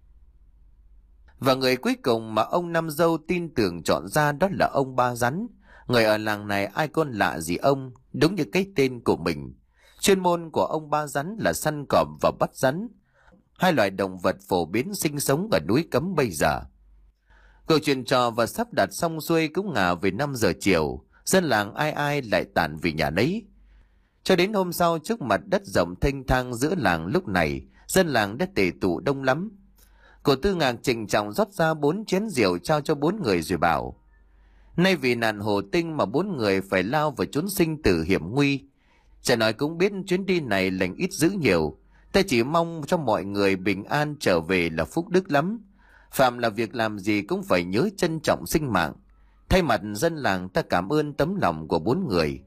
Và người cuối cùng mà ông Năm Dâu tin tưởng chọn ra đó là ông Ba Rắn. Người ở làng này ai còn lạ gì ông, đúng như cái tên của mình. Chuyên môn của ông Ba Rắn là săn cọp và bắt rắn, hai loài động vật phổ biến sinh sống ở núi Cấm bây giờ. Cuộc chuyện trò và sắp đặt xong xuôi cũng ngả về năm giờ chiều, dân làng ai ai lại tản về nhà nấy. Cho đến hôm sau, trước mặt đất rộng thênh thang giữa làng lúc này, dân làng đã tề tụ đông lắm. Cô Tư Ngạc trịnh trọng rót ra bốn chén rượu trao cho bốn người rồi bảo: nay vì nạn Hồ Tinh mà bốn người phải lao vào chốn sinh tử hiểm nguy. Chả nói cũng biết chuyến đi này lành ít dữ nhiều, ta chỉ mong cho mọi người bình an trở về là phúc đức lắm. Phạm là việc làm gì cũng phải nhớ trân trọng sinh mạng. Thay mặt dân làng ta cảm ơn tấm lòng của bốn người.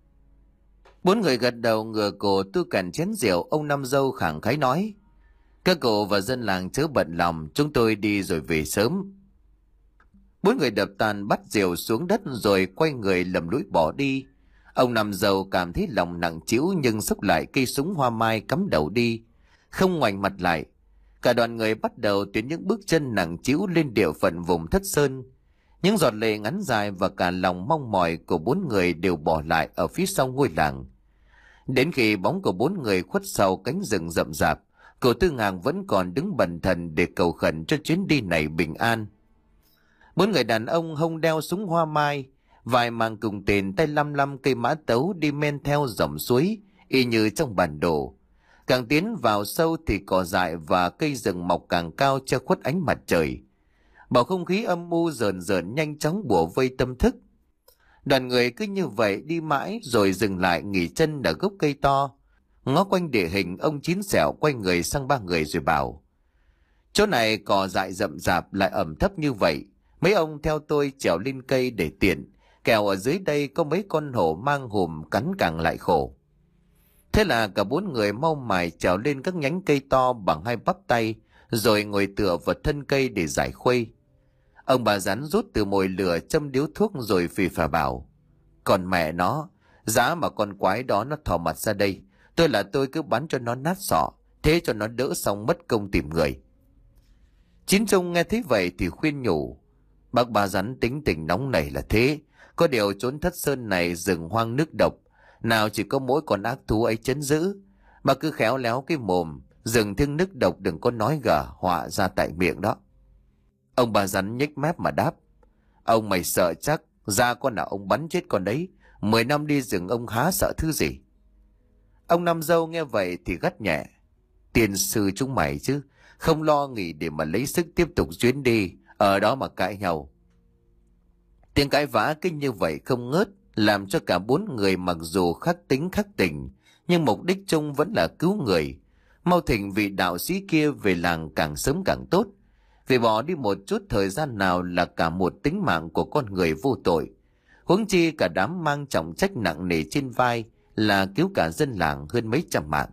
Bốn người gật đầu ngửa cổ tu cạn chén rượu. Ông Năm Dâu khẳng khái nói: các cậu và dân làng chớ bận lòng, chúng tôi đi rồi về sớm. Bốn người đập tàn bắt rượu xuống đất rồi quay người lầm lũi bỏ đi. Ông Năm Dâu cảm thấy lòng nặng trĩu nhưng xúc lại cây súng hoa mai cắm đầu đi, không ngoảnh mặt lại. Cả đoàn người bắt đầu tiến những bước chân nặng trĩu lên địa phận vùng Thất Sơn. Những giọt lệ ngắn dài và cả lòng mong mỏi của bốn người đều bỏ lại ở phía sau ngôi làng. Đến khi bóng của bốn người khuất sau cánh rừng rậm rạp, cậu Tư Ngạc vẫn còn đứng bần thần để cầu khẩn cho chuyến đi này bình an. Bốn người đàn ông hông đeo súng hoa mai, vài mang cùng tên, tay lăm lăm cây mã tấu đi men theo dòng suối y như trong bản đồ. Càng tiến vào sâu thì cỏ dại và cây rừng mọc càng cao che khuất ánh mặt trời. Bầu không khí âm u rờn rợn nhanh chóng bủa vây tâm thức. Đoàn người cứ như vậy đi mãi rồi dừng lại nghỉ chân ở gốc cây to. Ngó quanh địa hình, ông Chín Sẹo quay người sang ba người rồi bảo: chỗ này cỏ dại rậm rạp lại ẩm thấp như vậy, mấy ông theo tôi trèo lên cây để tiện, kẻo ở dưới đây có mấy con hổ mang hùm cắn càng lại khổ. Thế là cả bốn người mau mải trèo lên các nhánh cây to bằng hai bắp tay, rồi ngồi tựa vào thân cây để giải khuây. Ông Bà Rắn rút từ mồi lửa châm điếu thuốc rồi phì phà bảo: còn mẹ nó, giá mà con quái đó nó thò mặt ra đây, tôi là tôi cứ bắn cho nó nát sọ, thế cho nó đỡ xong mất công tìm người. Chín Trung nghe thấy vậy thì khuyên nhủ: bác Bà Rắn tính tình nóng nảy là thế, có điều chốn Thất Sơn này rừng hoang nước độc, nào chỉ có mỗi con ác thú ấy chấn giữ. Bà cứ khéo léo cái mồm, rừng thiêng nước độc đừng có nói gở họa ra tại miệng đó. Ông Bà Rắn nhếch mép mà đáp: ông mày sợ chắc, ra con nào ông bắn chết con đấy, mười năm đi rừng ông há sợ thứ gì. Ông Năm Dâu nghe vậy thì gắt nhẹ: tiền sư chúng mày chứ, không lo nghỉ để mà lấy sức tiếp tục chuyến đi, ở đó mà cãi nhau. Tiếng cãi vã kinh như vậy không ngớt, làm cho cả bốn người mặc dù khắc tính khắc tình, nhưng mục đích chung vẫn là cứu người, mau thỉnh vị đạo sĩ kia về làng càng sớm càng tốt. Vì bỏ đi một chút thời gian nào là cả một tính mạng của con người vô tội, huống chi cả đám mang trọng trách nặng nề trên vai là cứu cả dân làng hơn mấy trăm mạng.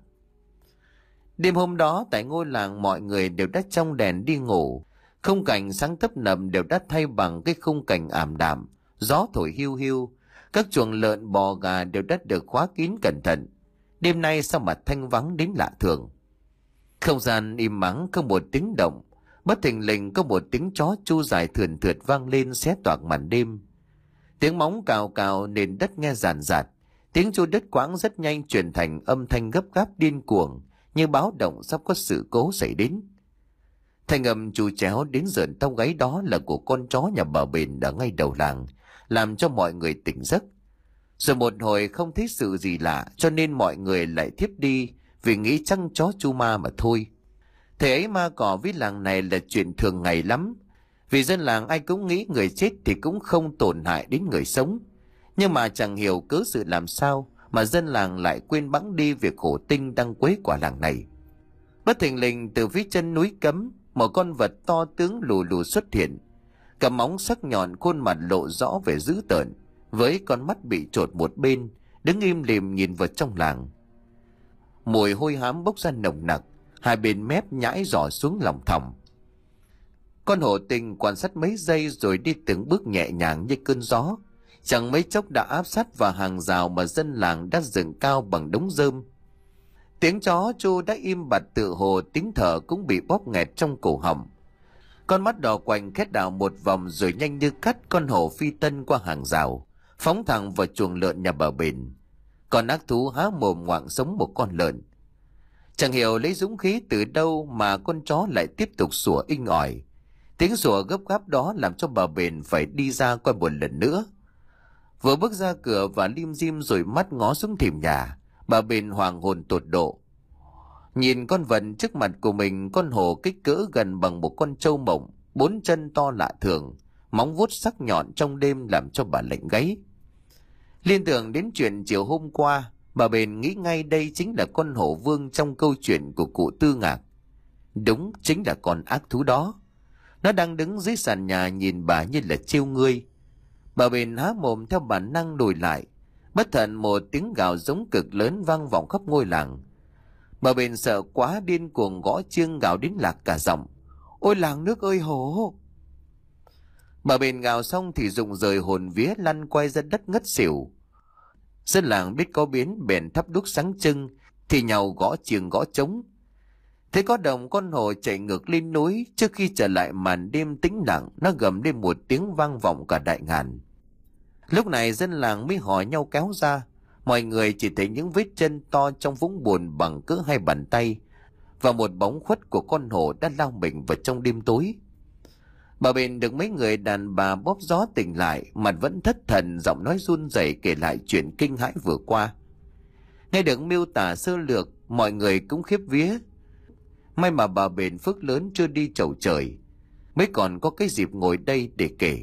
Đêm hôm đó tại ngôi làng mọi người đều đã trong đèn đi ngủ, khung cảnh sáng tấp nập đều đã thay bằng cái khung cảnh ảm đạm, gió thổi hiu hiu, các chuồng lợn bò gà đều đã được khóa kín cẩn thận. Đêm nay sao mà thanh vắng đến lạ thường. Không gian im mắng, không một tiếng động. Bất thình lình có một tiếng chó chu dài thườn thượt vang lên xé toạc màn đêm. Tiếng móng cào cào nền đất nghe ràn rạt. Tiếng chu đứt quãng rất nhanh chuyển thành âm thanh gấp gáp điên cuồng, như báo động sắp có sự cố xảy đến. Thanh âm chu chéo đến rợn tóc gáy đó là của con chó nhà bà Bền ở ngay đầu làng, làm cho mọi người tỉnh giấc. Rồi một hồi không thấy sự gì lạ, cho nên mọi người lại thiếp đi vì nghĩ chắc chó chu ma mà thôi. Thế ấy ma cỏ với làng này là chuyện thường ngày lắm, vì dân làng ai cũng nghĩ người chết thì cũng không tổn hại đến người sống. Nhưng mà chẳng hiểu cớ sự làm sao mà dân làng lại quên bẵng đi việc khổ tinh đang quấy quả làng này. Bất thình lình từ phía chân núi Cấm, một con vật to tướng lù lù xuất hiện, cầm móng sắc nhọn, khuôn mặt lộ rõ vẻ dữ tợn, với con mắt bị chột một bên, đứng im lìm nhìn vào trong làng. Mùi hôi hám bốc ra nồng nặc, hai bên mép nhãi giỏ xuống lòng thòng. Con hổ tinh quan sát mấy giây rồi đi từng bước nhẹ nhàng như cơn gió, chẳng mấy chốc đã áp sát vào hàng rào mà dân làng đã dựng cao bằng đống rơm. Tiếng chó chu đã im bặt, tự hồ tiếng thở cũng bị bóp nghẹt trong cổ họng. Con mắt đỏ quạnh khét đảo một vòng rồi nhanh như cắt, con hổ phi tân qua hàng rào, phóng thẳng vào chuồng lợn nhà bà Bền. Con ác thú há mồm ngoạng sống một con lợn. Chẳng hiểu lấy dũng khí từ đâu mà con chó lại tiếp tục sủa inh ỏi. Tiếng sủa gấp gáp đó làm cho bà Bền phải đi ra coi một lần nữa. Vừa bước ra cửa và lim dim rồi mắt ngó xuống thềm nhà, bà Bền hoàng hồn tột độ. Nhìn con vật trước mặt của mình, con hổ kích cỡ gần bằng một con trâu mộng, bốn chân to lạ thường, móng vuốt sắc nhọn trong đêm làm cho bà lạnh gáy. Liên tưởng đến chuyện chiều hôm qua, bà Bền nghĩ ngay đây chính là con hổ vương trong câu chuyện của cụ Tư Ngạc. Đúng, chính là con ác thú đó. Nó đang đứng dưới sàn nhà nhìn bà như là trêu ngươi. Bà Bền há mồm theo bản năng lùi lại. Bất thần một tiếng gào giống cực lớn vang vọng khắp ngôi làng. Bà Bền sợ quá điên cuồng gõ chiêng gào đến lạc cả giọng. Ôi làng nước ơi hổ! Bà Bền gào xong thì rụng rời hồn vía lăn quay ra đất ngất xỉu. Dân làng biết có biến bèn thắp đuốc sáng trưng thì nhàu gõ chiêng gõ trống. Thế có đồng con hổ chạy ngược lên núi, trước khi trở lại màn đêm tĩnh lặng, nó gầm lên một tiếng vang vọng cả đại ngàn. Lúc này dân làng mới hỏi nhau kéo ra, mọi người chỉ thấy những vết chân to trong vũng bùn bằng cỡ hai bàn tay và một bóng khuất của con hổ đã lao mình vào trong đêm tối. Bà Bền được mấy người đàn bà bóp gió tỉnh lại, mặt vẫn thất thần, giọng nói run rẩy kể lại chuyện kinh hãi vừa qua. Nghe được miêu tả sơ lược, mọi người cũng khiếp vía. May mà bà Bền phước lớn chưa đi chầu trời, mới còn có cái dịp ngồi đây để kể.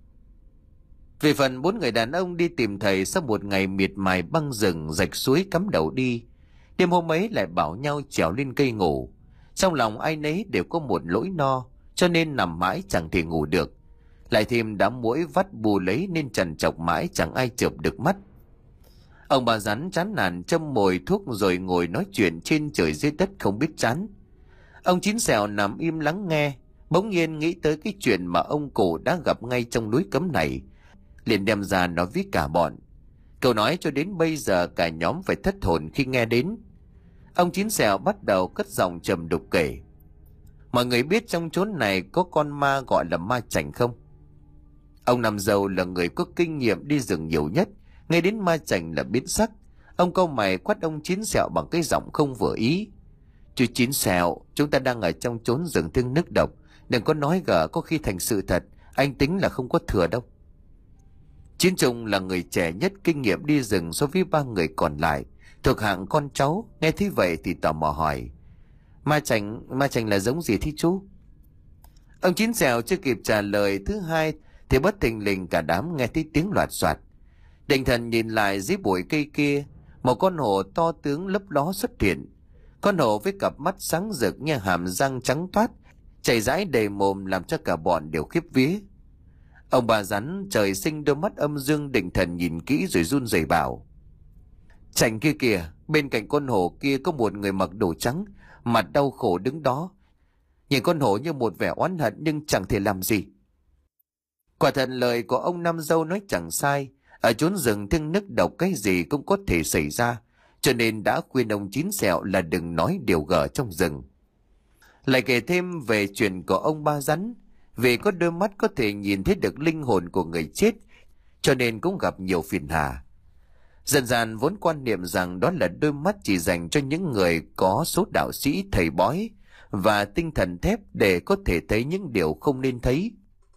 Về phần bốn người đàn ông đi tìm thầy sau một ngày miệt mài băng rừng rạch suối cắm đầu đi, đêm hôm ấy lại bảo nhau trèo lên cây ngủ. Trong lòng ai nấy đều có một nỗi no, cho nên nằm mãi chẳng thể ngủ được. Lại thêm đám muỗi vắt bù lấy nên trằn trọc mãi chẳng ai chợp được mắt. Ông bà rắn chán nản châm mồi thuốc rồi ngồi nói chuyện trên trời dưới đất không biết chán. Ông Chín Sẹo nằm im lắng nghe, bỗng nhiên nghĩ tới cái chuyện mà ông cụ đã gặp ngay trong núi Cấm này, liền đem ra nói với cả bọn. Cậu nói cho đến bây giờ cả nhóm phải thất hồn khi nghe đến. Ông Chín Sẹo bắt đầu cất giọng trầm đục kể. Mọi người biết trong chốn này có con ma gọi là ma chảnh không? Ông Năm Dâu là người có kinh nghiệm đi rừng nhiều nhất, nghe đến ma chảnh là biến sắc. Ông cau mày quát ông Chín Sẹo bằng cái giọng không vừa ý. Chú Chín Sẹo, chúng ta đang ở trong chốn rừng thương nước độc, đừng có nói gở có khi thành sự thật, anh tính là không có thừa đâu. Chín Trung là người trẻ nhất kinh nghiệm đi rừng so với ba người còn lại, thuộc hạng con cháu, nghe thấy vậy thì tò mò hỏi. Ma chảnh, ma chảnh là giống gì thế chú? Ông Chín Sẹo chưa kịp trả lời thứ hai thì bất thình lình cả đám nghe thấy tiếng loạt soạt. Định thần nhìn lại dưới bụi cây kia, một con hổ to tướng lấp ló xuất hiện. Con hổ với cặp mắt sáng rực như hàm răng trắng toát, chảy rãi đầy mồm làm cho cả bọn đều khiếp vía. Ông bà rắn trời sinh đôi mắt âm dương, định thần nhìn kỹ rồi run rẩy bảo: Chảnh kia kìa, bên cạnh con hổ kia có một người mặc đồ trắng, mặt đau khổ đứng đó. Nhìn con hổ như một vẻ oán hận nhưng chẳng thể làm gì. Quả thật lời của ông Năm Dâu nói chẳng sai. Ở chốn rừng thương nức độc cái gì cũng có thể xảy ra, cho nên đã khuyên ông Chín Sẹo là đừng nói điều gở trong rừng. Lại kể thêm về chuyện của ông Ba Rắn. Vì có đôi mắt có thể nhìn thấy được linh hồn của người chết, cho nên cũng gặp nhiều phiền hà. Dần dần vốn quan niệm rằng đó là đôi mắt chỉ dành cho những người có số đạo sĩ, thầy bói và tinh thần thép để có thể thấy những điều không nên thấy.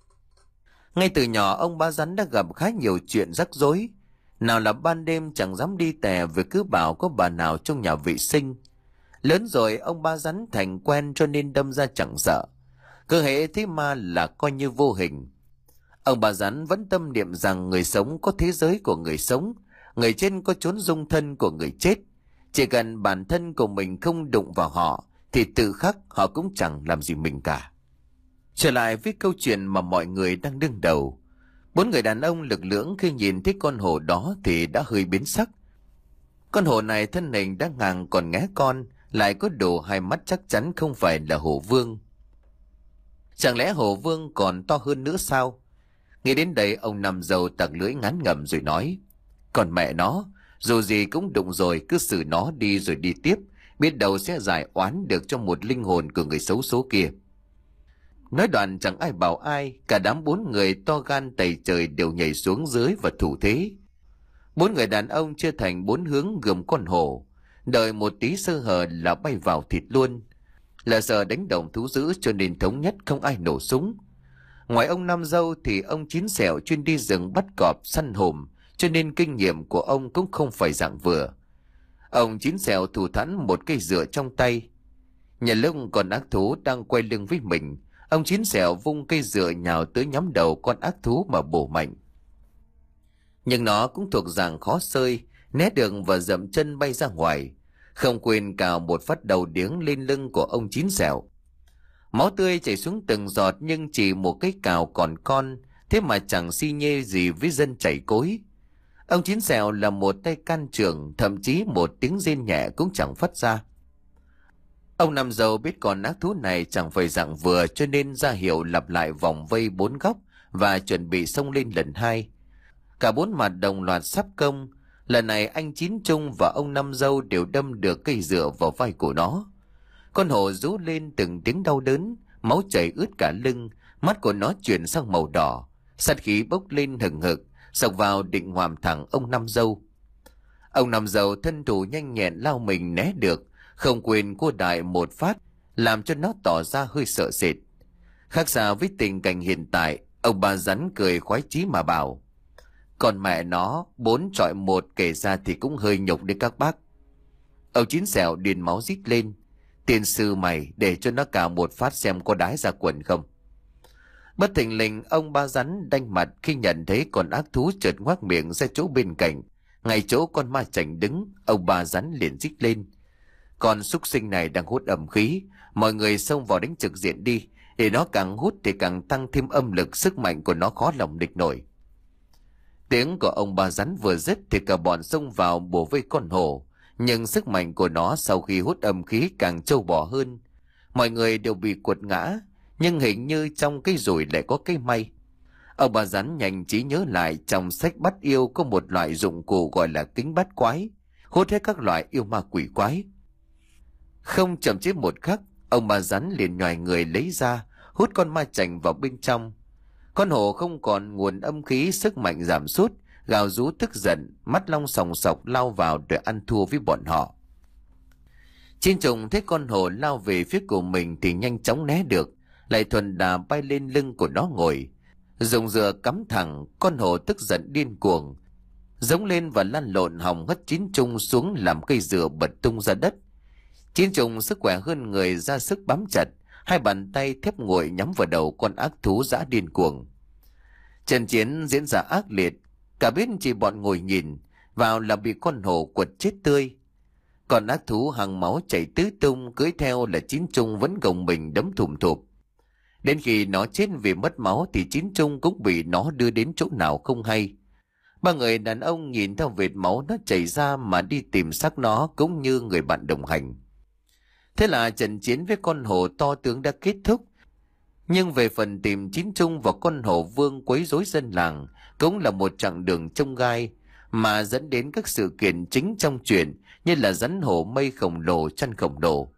Ngay từ nhỏ ông Ba Rắn đã gặp khá nhiều chuyện rắc rối. Nào là ban đêm chẳng dám đi tè vì cứ bảo có bà nào trong nhà vệ sinh. Lớn rồi ông Ba Rắn thành quen cho nên đâm ra chẳng sợ. Cứ hễ thấy ma là coi như vô hình. Ông Ba Rắn vẫn tâm niệm rằng người sống có thế giới của người sống, người chết có chốn dung thân của người chết. Chỉ cần bản thân của mình không đụng vào họ thì tự khắc họ cũng chẳng làm gì mình cả. Trở lại với câu chuyện mà mọi người đang đương đầu. Bốn người đàn ông lực lưỡng khi nhìn thấy con hổ đó thì đã hơi biến sắc. Con hổ này thân hình đã ngang còn ngé con, lại có đồ hai mắt, chắc chắn không phải là hổ vương. Chẳng lẽ hổ vương còn to hơn nữa sao? Nghĩ đến đây ông Năm Dâu tặc lưỡi ngán ngẩm rồi nói: Còn mẹ nó, dù gì cũng đụng rồi, cứ xử nó đi rồi đi tiếp, biết đâu sẽ giải oán được cho một linh hồn của người xấu số kia. Nói đoạn chẳng ai bảo ai, cả đám bốn người to gan tày trời đều nhảy xuống dưới và thủ thế. Bốn người đàn ông chia thành bốn hướng gồm con hổ, đợi một tí sơ hở là bay vào thịt luôn. Là giờ đánh đồng thú dữ cho nên thống nhất không ai nổ súng. Ngoài ông Năm Dâu thì ông Chín Sẹo chuyên đi rừng bắt cọp săn hùm, cho nên kinh nghiệm của ông cũng không phải dạng vừa. Ông Chín Sẹo thủ thẵn một cây dựa trong tay. Nhà lúc con ác thú đang quay lưng với mình, ông Chín Sẹo vung cây dựa nhào tới nhắm đầu con ác thú mà bổ mạnh. Nhưng nó cũng thuộc dạng khó sơi, né đường và dậm chân bay ra ngoài, không quên cào một phát đầu điếng lên lưng của ông Chín Sẹo. Máu tươi chảy xuống từng giọt, nhưng chỉ một cái cào còn con, thế mà chẳng si nhê gì với dân chảy cối. Ông Chín Sẹo là một tay can trưởng, thậm chí một tiếng rên nhẹ cũng chẳng phát ra. Ông Năm Dâu biết con ác thú này chẳng phải dạng vừa, cho nên ra hiệu lặp lại vòng vây bốn góc và chuẩn bị xông lên lần hai. Cả bốn mặt đồng loạt sắp công. Lần này anh Chín Trung và ông Năm Dâu đều đâm được cây dựa vào vai của nó. Con hổ rú lên từng tiếng đau đớn, máu chảy ướt cả lưng, mắt của nó chuyển sang màu đỏ, sát khí bốc lên hừng hực, xộc vào định hoàm thẳng ông Năm Dâu. Ông Năm Dâu thân thủ nhanh nhẹn lao mình né được, không quên cua đại một phát, làm cho nó tỏ ra hơi sợ sệt. Khác xa với tình cảnh hiện tại, ông Ba Rắn cười khoái chí mà bảo: Còn mẹ nó, bốn trọi một kể ra thì cũng hơi nhục đấy các bác. Ông Chín Sẹo điên máu rít lên: Tiên sư mày, để cho nó cào một phát xem có đái ra quần không. Bất thình lình ông Ba Rắn đanh mặt khi nhận thấy con ác thú chợt ngoác miệng ra chỗ bên cạnh, ngay chỗ con ma chảnh đứng. Ông Ba Rắn liền rít lên: Con súc sinh này đang hút âm khí, mọi người xông vào đánh trực diện đi, để nó càng hút thì càng tăng thêm âm lực, sức mạnh của nó khó lòng địch nổi. Tiếng của ông Ba Rắn vừa dứt thì cả bọn xông vào bổ vây con hổ, nhưng sức mạnh của nó sau khi hút âm khí càng trâu bò hơn. Mọi người đều bị quật ngã, nhưng hình như trong cái rủi lại có cái may. Ông Ba Rắn nhanh trí nhớ lại trong sách bắt yêu có một loại dụng cụ gọi là kính bắt quái, hút hết các loại yêu ma quỷ quái. Không chậm chế một khắc, ông Ba Rắn liền nhoài người lấy ra, hút con ma chảnh vào bên trong. Con hổ không còn nguồn âm khí, sức mạnh giảm sút, gào rú tức giận, mắt long sòng sọc lao vào để ăn thua với bọn họ. Chín Trùng thấy con hổ lao về phía của mình thì nhanh chóng né được, lại thuần đà bay lên lưng của nó ngồi, dùng dựa cắm thẳng. Con hổ tức giận điên cuồng, giống lên và lăn lộn hòng hất Chín Trung xuống, làm cây dựa bật tung ra đất. Chín Trùng sức khỏe hơn người, ra sức bám chặt, hai bàn tay thép nguội nhắm vào đầu con ác thú dã điên cuồng. Trận chiến diễn ra ác liệt, cả bên chỉ bọn ngồi nhìn vào là bị con hổ quật chết tươi. Còn ác thú hằng máu chảy tứ tung cưỡi theo là Chín Trung vẫn gồng mình đấm thùm thụp. Đến khi nó chết vì mất máu thì Chín Trung cũng bị nó đưa đến chỗ nào không hay. Ba người đàn ông nhìn theo vệt máu nó chảy ra mà đi tìm xác nó cũng như người bạn đồng hành. Thế là trận chiến với con hổ to tướng đã kết thúc. Nhưng về phần tìm Chín Trung và con hổ vương quấy rối dân làng cũng là một chặng đường chông gai mà dẫn đến các sự kiện chính trong chuyện như là rắn hổ mây khổng lồ chăn khổng lồ.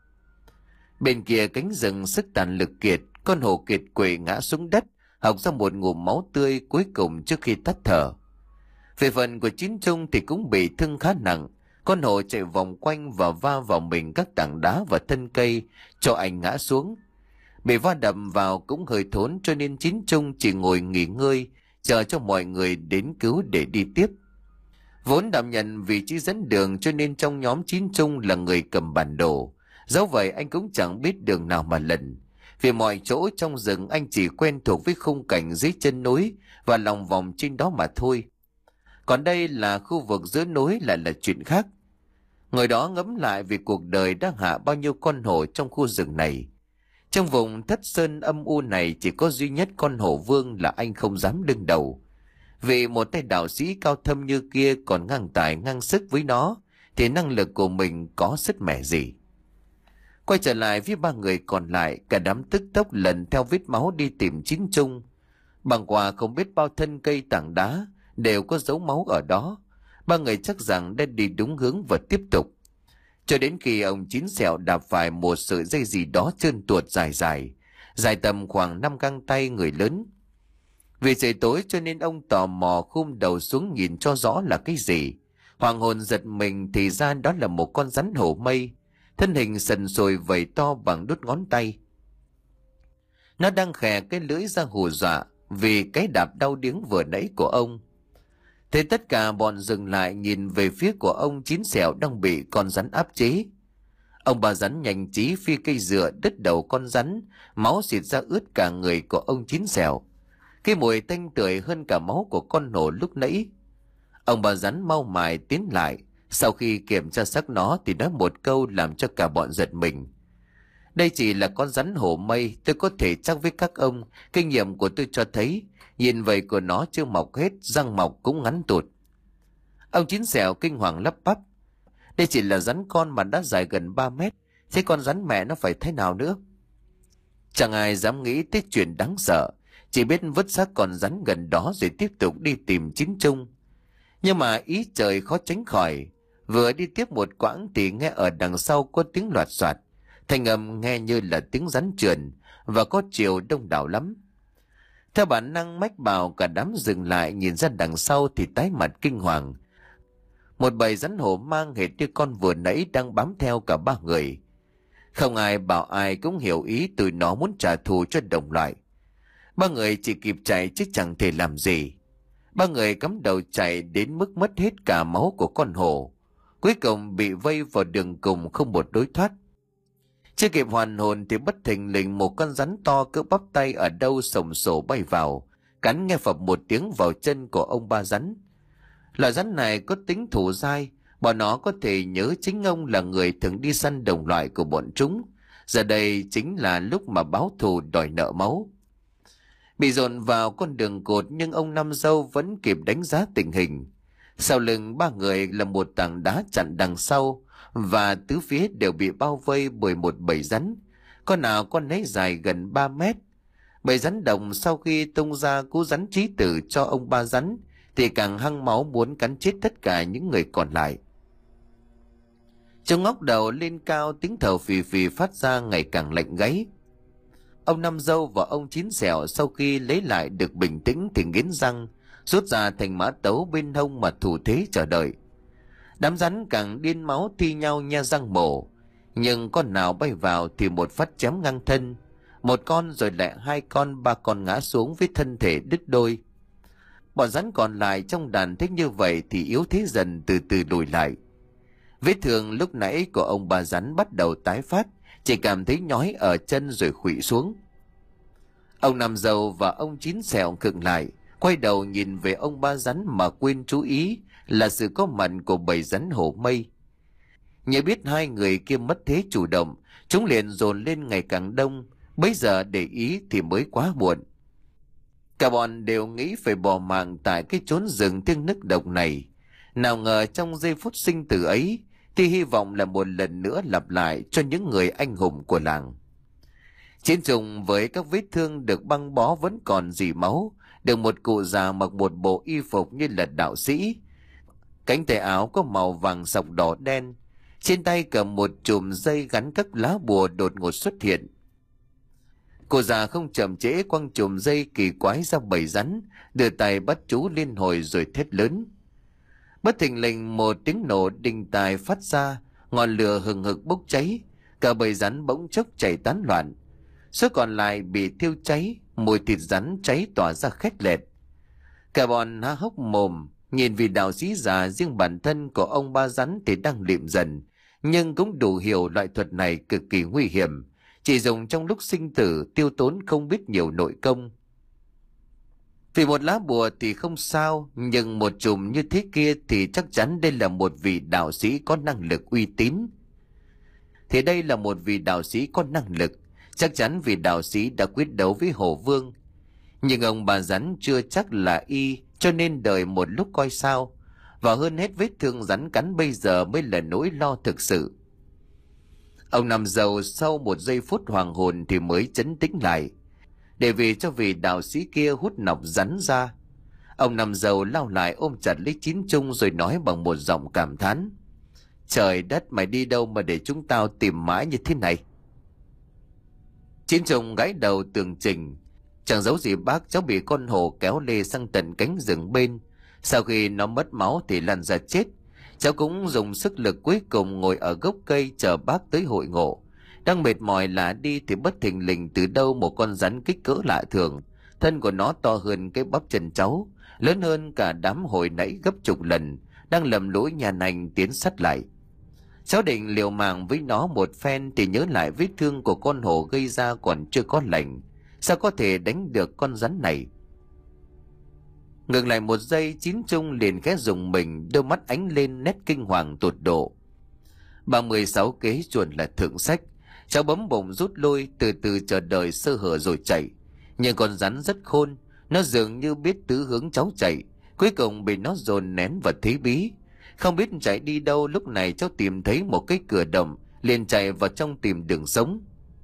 Bên kia cánh rừng sức tàn lực kiệt, con hổ kiệt quệ ngã xuống đất, hộc ra một ngụm máu tươi cuối cùng trước khi tắt thở. Về phần của Chín Trung thì cũng bị thương khá nặng, con hổ chạy vòng quanh và va vào mình các tảng đá và thân cây cho anh ngã xuống. Bị va đập vào cũng hơi thốn cho nên Chín Trung chỉ ngồi nghỉ ngơi, chờ cho mọi người đến cứu để đi tiếp. Vốn đảm nhận vị trí dẫn đường cho nên trong nhóm Chín Trung là người cầm bản đồ. Dẫu vậy anh cũng chẳng biết đường nào mà lần. Vì mọi chỗ trong rừng anh chỉ quen thuộc với khung cảnh dưới chân núi và lòng vòng trên đó mà thôi. Còn đây là khu vực giữa núi lại là chuyện khác. Người đó ngẫm lại về cuộc đời đã hạ bao nhiêu con hổ trong khu rừng này. Trong vùng thất sơn âm u này chỉ có duy nhất con hổ vương là anh không dám đương đầu. Vì một tay đạo sĩ cao thâm như kia còn ngang tài ngang sức với nó thì năng lực của mình có sức mẻ gì. Quay trở lại với ba người còn lại, cả đám tức tốc lần theo vết máu đi tìm Chín Trung. Bằng qua không biết bao thân cây tảng đá đều có dấu máu ở đó. Ba người chắc rằng đã đi đúng hướng và tiếp tục. Cho đến khi ông Chín Sẹo đạp phải một sợi dây gì đó trơn tuột dài dài, dài tầm khoảng năm găng tay người lớn. Vì trời tối cho nên ông tò mò khum đầu xuống nhìn cho rõ là cái gì. Hoàng hồn giật mình thì ra đó là một con rắn hổ mây, thân hình sần sùi vầy to bằng đốt ngón tay. Nó đang khè cái lưỡi ra hù dọa vì cái đạp đau điếng vừa nãy của ông. Thế tất cả bọn dừng lại nhìn về phía của ông Chín Sẹo đang bị con rắn áp chế. Ông bà rắn nhanh trí phi cây dựa đứt đầu con rắn, máu xịt ra ướt cả người của ông Chín Sẹo. Cái mùi tanh tưởi hơn cả máu của con hổ lúc nãy. Ông bà rắn mau mài tiến lại, sau khi kiểm tra xác nó thì nói một câu làm cho cả bọn giật mình. Đây chỉ là con rắn hổ mây, tôi có thể chắc với các ông, kinh nghiệm của tôi cho thấy, nhìn vậy của nó chưa mọc hết, răng mọc cũng ngắn tụt. Ông Chín Sẹo kinh hoàng lắp bắp. Đây chỉ là rắn con mà đã dài gần ba mét, thế con rắn mẹ nó phải thế nào nữa? Chẳng ai dám nghĩ tới chuyện đáng sợ, chỉ biết vứt xác con rắn gần đó rồi tiếp tục đi tìm Chín Trung. Nhưng mà ý trời khó tránh khỏi, vừa đi tiếp một quãng thì nghe ở đằng sau có tiếng loạt soạt, thanh âm nghe như là tiếng rắn trườn và có chiều đông đảo lắm. Theo bản năng mách bảo cả đám dừng lại nhìn ra đằng sau thì tái mặt kinh hoàng. Một bầy rắn hổ mang hệt như con vừa nãy đang bám theo cả ba người. Không ai bảo ai cũng hiểu ý tụi nó muốn trả thù cho đồng loại. Ba người chỉ kịp chạy chứ chẳng thể làm gì. Ba người cắm đầu chạy đến mức mất hết cả máu của con hổ. Cuối cùng bị vây vào đường cùng không một lối thoát. Chưa kịp hoàn hồn thì bất thình lình một con rắn to cỡ bắp tay ở đâu sổng sổ bay vào, cắn nghe phập một tiếng vào chân của ông ba rắn. Loại rắn này có tính thủ dai, bọn nó có thể nhớ chính ông là người thường đi săn đồng loại của bọn chúng. Giờ đây chính là lúc mà báo thù đòi nợ máu. Bị dồn vào con đường cột nhưng ông Năm Dâu vẫn kịp đánh giá tình hình. Sau lưng ba người là một tảng đá chặn đằng sau và tứ phía đều bị bao vây bởi một bầy rắn. Con nào con nấy dài gần ba mét. Bầy rắn đồng sau khi tung ra cú rắn chí tử cho ông ba rắn thì càng hăng máu muốn cắn chết tất cả những người còn lại. Trông ngóc đầu lên cao, tiếng thở phì phì phát ra ngày càng lạnh gáy. Ông Năm Dâu và ông Chín Sẹo sau khi lấy lại được bình tĩnh thì nghiến răng, rút ra thành mã tấu bên hông mà thủ thế chờ đợi. Đám rắn càng điên máu thi nhau nhe răng mổ, nhưng con nào bay vào thì một phát chém ngang thân, một con rồi lại hai con, ba con ngã xuống với thân thể đứt đôi. Bọn rắn còn lại trong đàn thấy như vậy thì yếu thế dần từ từ lùi lại. Vết thương lúc nãy của ông bà rắn bắt đầu tái phát, chỉ cảm thấy nhói ở chân rồi khuỵu xuống. Ông Năm Dâu và ông Chín Sẹo khựng lại, quay đầu nhìn về ông ba rắn mà quên chú ý là sự có mặt của bầy rắn hổ mây. Nhớ biết hai người kia mất thế chủ động, chúng liền dồn lên ngày càng đông, bấy giờ để ý thì mới quá muộn. Cả bọn đều nghĩ phải bỏ mạng tại cái chốn rừng thiêng nước độc này. Nào ngờ trong giây phút sinh tử ấy thì hy vọng là một lần nữa lặp lại cho những người anh hùng của làng. Chiến trùng với các vết thương được băng bó vẫn còn rỉ máu, được một cụ già mặc một bộ y phục như là đạo sĩ. Cánh tay áo có màu vàng sọc đỏ đen, trên tay cầm một chùm dây gắn các lá bùa đột ngột xuất hiện. Cô già không chậm trễ quăng chùm dây kỳ quái ra bầy rắn, đưa tay bắt chú liên hồi rồi thét lớn. Bất thình lình một tiếng nổ đinh tai phát ra, ngọn lửa hừng hực bốc cháy, cả bầy rắn bỗng chốc chảy tán loạn. Số còn lại bị thiêu cháy, mùi thịt rắn cháy tỏa ra khét lẹt. Cả bọn há hốc mồm, nhìn vì đạo sĩ già riêng bản thân của ông ba rắn thì đang liệm dần, nhưng cũng đủ hiểu loại thuật này cực kỳ nguy hiểm, chỉ dùng trong lúc sinh tử, tiêu tốn không biết nhiều nội công. Vì một lá bùa thì không sao, nhưng một chùm như thế kia thì chắc chắn đây là một vị đạo sĩ có năng lực uy tín. Thì đây là một vị đạo sĩ có năng lực, chắc chắn vị đạo sĩ đã quyết đấu với Hổ Vương. Nhưng ông bà rắn chưa chắc là y, cho nên đợi một lúc coi sao. Và hơn hết vết thương rắn cắn bây giờ mới là nỗi lo thực sự. Ông nằm dầu sau một giây phút hoàng hồn thì mới trấn tĩnh lại, để vì cho vị đạo sĩ kia hút nọc rắn ra. Ông nằm dầu lao lại ôm chặt lấy Chín Trung rồi nói bằng một giọng cảm thán: Trời đất, mày đi đâu mà để chúng tao tìm mãi như thế này? Chín Trung gãi đầu tường trình: Chẳng giấu gì bác, cháu bị con hổ kéo lê sang tận cánh rừng bên. Sau khi nó mất máu thì lăn ra chết. Cháu cũng dùng sức lực cuối cùng ngồi ở gốc cây chờ bác tới hội ngộ. Đang mệt mỏi lả đi thì bất thình lình từ đâu một con rắn kích cỡ lạ thường. Thân của nó to hơn cái bắp chân cháu, lớn hơn cả đám hồi nãy gấp chục lần, đang lầm lũi nhà nành tiến sát lại. Cháu định liều mạng với nó một phen thì nhớ lại vết thương của con hổ gây ra còn chưa có lành. Sao có thể đánh được con rắn này? Ngừng lại một giây, Chín Trung liền khẽ rùng mình, đôi mắt ánh lên nét kinh hoàng tột độ. Ba mươi sáu kế chuồn là thượng sách. Cháu bấm bụng rút lui, từ từ chờ đợi sơ hở rồi chạy. Nhưng con rắn rất khôn, nó dường như biết tứ hướng cháu chạy, cuối cùng bị nó dồn nén vào thế bí. Không biết chạy đi đâu, lúc này cháu tìm thấy một cái cửa động, liền chạy vào trong tìm đường sống.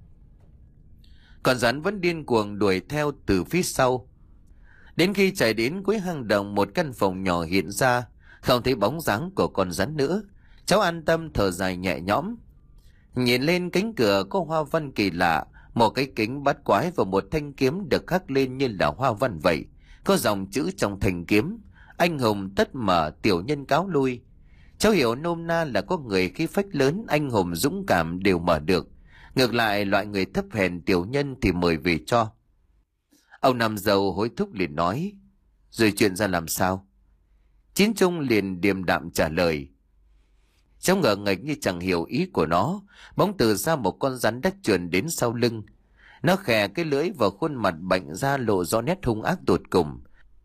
Con rắn vẫn điên cuồng đuổi theo từ phía sau. Đến khi chạy đến cuối hang động, một căn phòng nhỏ hiện ra, không thấy bóng dáng của con rắn nữa. Cháu an tâm thở dài nhẹ nhõm. Nhìn lên cánh cửa có hoa văn kỳ lạ, một cái kính bát quái và một thanh kiếm được khắc lên như là hoa văn vậy. Có dòng chữ trong thanh kiếm: Anh hùng tất mở, tiểu nhân cáo lui. Cháu hiểu nôm na là có người khí phách lớn, anh hùng dũng cảm đều mở được. Ngược lại loại người thấp hèn tiểu nhân thì mời về cho. Ông Năm Dâu hối thúc liền nói: Rồi chuyện ra làm sao? Chín Trung liền điềm đạm trả lời. Cháu ngờ nghệch như chẳng hiểu ý của nó, bỗng từ ra một con rắn đất trườn đến sau lưng. Nó khè cái lưỡi vào khuôn mặt bệnh ra, lộ rõ nét hung ác tột cùng.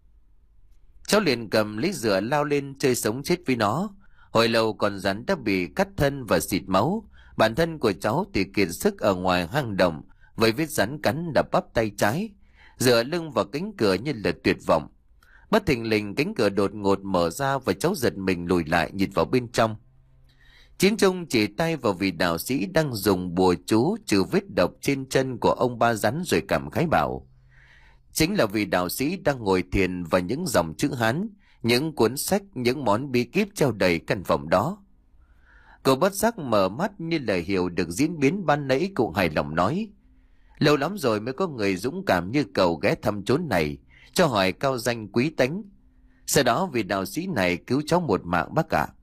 Cháu liền cầm lấy dựa lao lên chơi sống chết với nó. Hồi lâu con rắn đã bị cắt thân và xịt máu. Bản thân của cháu thì kiệt sức ở ngoài hang động, với vết rắn cắn đã bắp tay trái, dựa lưng vào cánh cửa như là tuyệt vọng. Bất thình lình cánh cửa đột ngột mở ra và cháu giật mình lùi lại nhìn vào bên trong. Chín Trung chỉ tay vào vị đạo sĩ đang dùng bùa chú trừ vết độc trên chân của ông ba rắn rồi cảm khái bảo: Chính là vị đạo sĩ đang ngồi thiền và những dòng chữ Hán, những cuốn sách, những món bí kíp treo đầy căn phòng đó. Cậu bất giác mở mắt như là hiểu được diễn biến ban nãy, cũng hài lòng nói: Lâu lắm rồi mới có người dũng cảm như cậu ghé thăm chốn này, cho hỏi cao danh quý tánh. Sau đó vị đạo sĩ này cứu cháu một mạng bác ạ.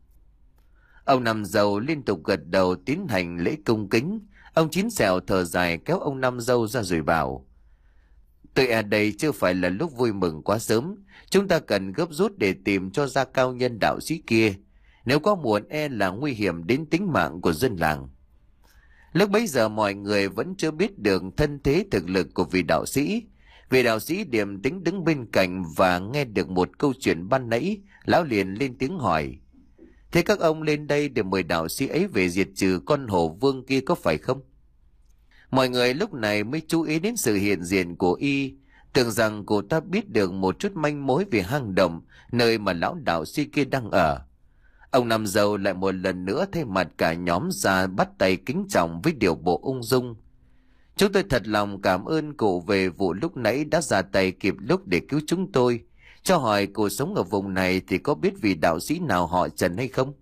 Ông Năm Dâu liên tục gật đầu tiến hành lễ cung kính. Ông Chín Sẹo thở dài kéo ông Năm Dâu ra rồi bảo: Tôi ở đây chưa phải là lúc vui mừng quá sớm. Chúng ta cần gấp rút để tìm cho ra cao nhân đạo sĩ kia. Nếu có muộn e là nguy hiểm đến tính mạng của dân làng. Lúc bấy giờ mọi người vẫn chưa biết được thân thế thực lực của vị đạo sĩ. Vị đạo sĩ điềm tĩnh đứng bên cạnh và nghe được một câu chuyện ban nãy, lão liền lên tiếng hỏi: thế các ông lên đây để mời đạo sĩ ấy về diệt trừ con hổ vương kia có phải không? Mọi người lúc này mới chú ý đến sự hiện diện của y, tưởng rằng cô ta biết được một chút manh mối về hang động nơi mà lão đạo sĩ kia đang ở. Ông Năm Dâu lại một lần nữa thay mặt cả nhóm ra bắt tay kính trọng với điều bộ ung dung. Chúng tôi thật lòng cảm ơn cụ về vụ lúc nãy đã ra tay kịp lúc để cứu chúng tôi. Cho hỏi cụ sống ở vùng này thì có biết vị đạo sĩ nào họ Trần hay không?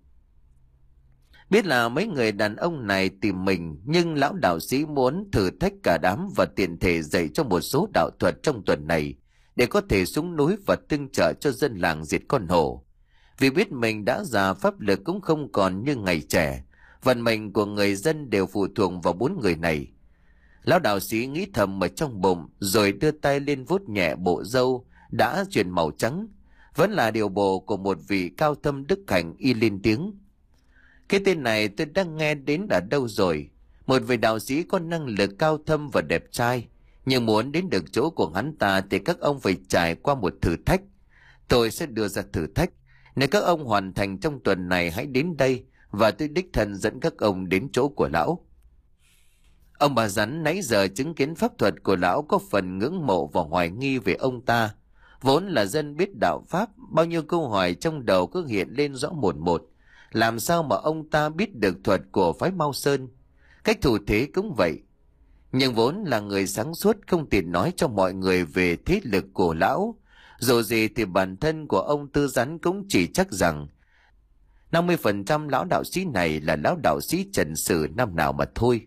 Biết là mấy người đàn ông này tìm mình, nhưng lão đạo sĩ muốn thử thách cả đám và tiện thể dạy cho một số đạo thuật trong tuần này để có thể xuống núi và tương trợ cho dân làng diệt con hổ. Vì biết mình đã già, pháp lực cũng không còn như ngày trẻ, vận mệnh của người dân đều phụ thuộc vào bốn người này. Lão đạo sĩ nghĩ thầm ở trong bụng, rồi đưa tay lên vuốt nhẹ bộ râu đã chuyển màu trắng, vẫn là điều bộ của một vị cao thâm đức hạnh. Y lên tiếng: cái tên này tôi đã nghe đến ở đâu rồi? Một vị đạo sĩ có năng lực cao thâm và đẹp trai, nhưng muốn đến được chỗ của hắn ta thì các ông phải trải qua một thử thách. Tôi sẽ đưa ra thử thách. Nếu các ông hoàn thành trong tuần này, hãy đến đây và tôi đích thân dẫn các ông đến chỗ của lão. Ông bà Rắn nãy giờ chứng kiến pháp thuật của lão có phần ngưỡng mộ và hoài nghi về ông ta. Vốn là dân biết đạo pháp, bao nhiêu câu hỏi trong đầu cứ hiện lên rõ một một. Làm sao mà ông ta biết được thuật của phái Mao Sơn? Cách thủ thế cũng vậy. Nhưng vốn là người sáng suốt, không tiện nói cho mọi người về thế lực của lão. Dù gì thì bản thân của ông Tư Rắn cũng chỉ chắc rằng năm mươi phần trăm lão đạo sĩ này là lão đạo sĩ Trần Sử năm nào mà thôi.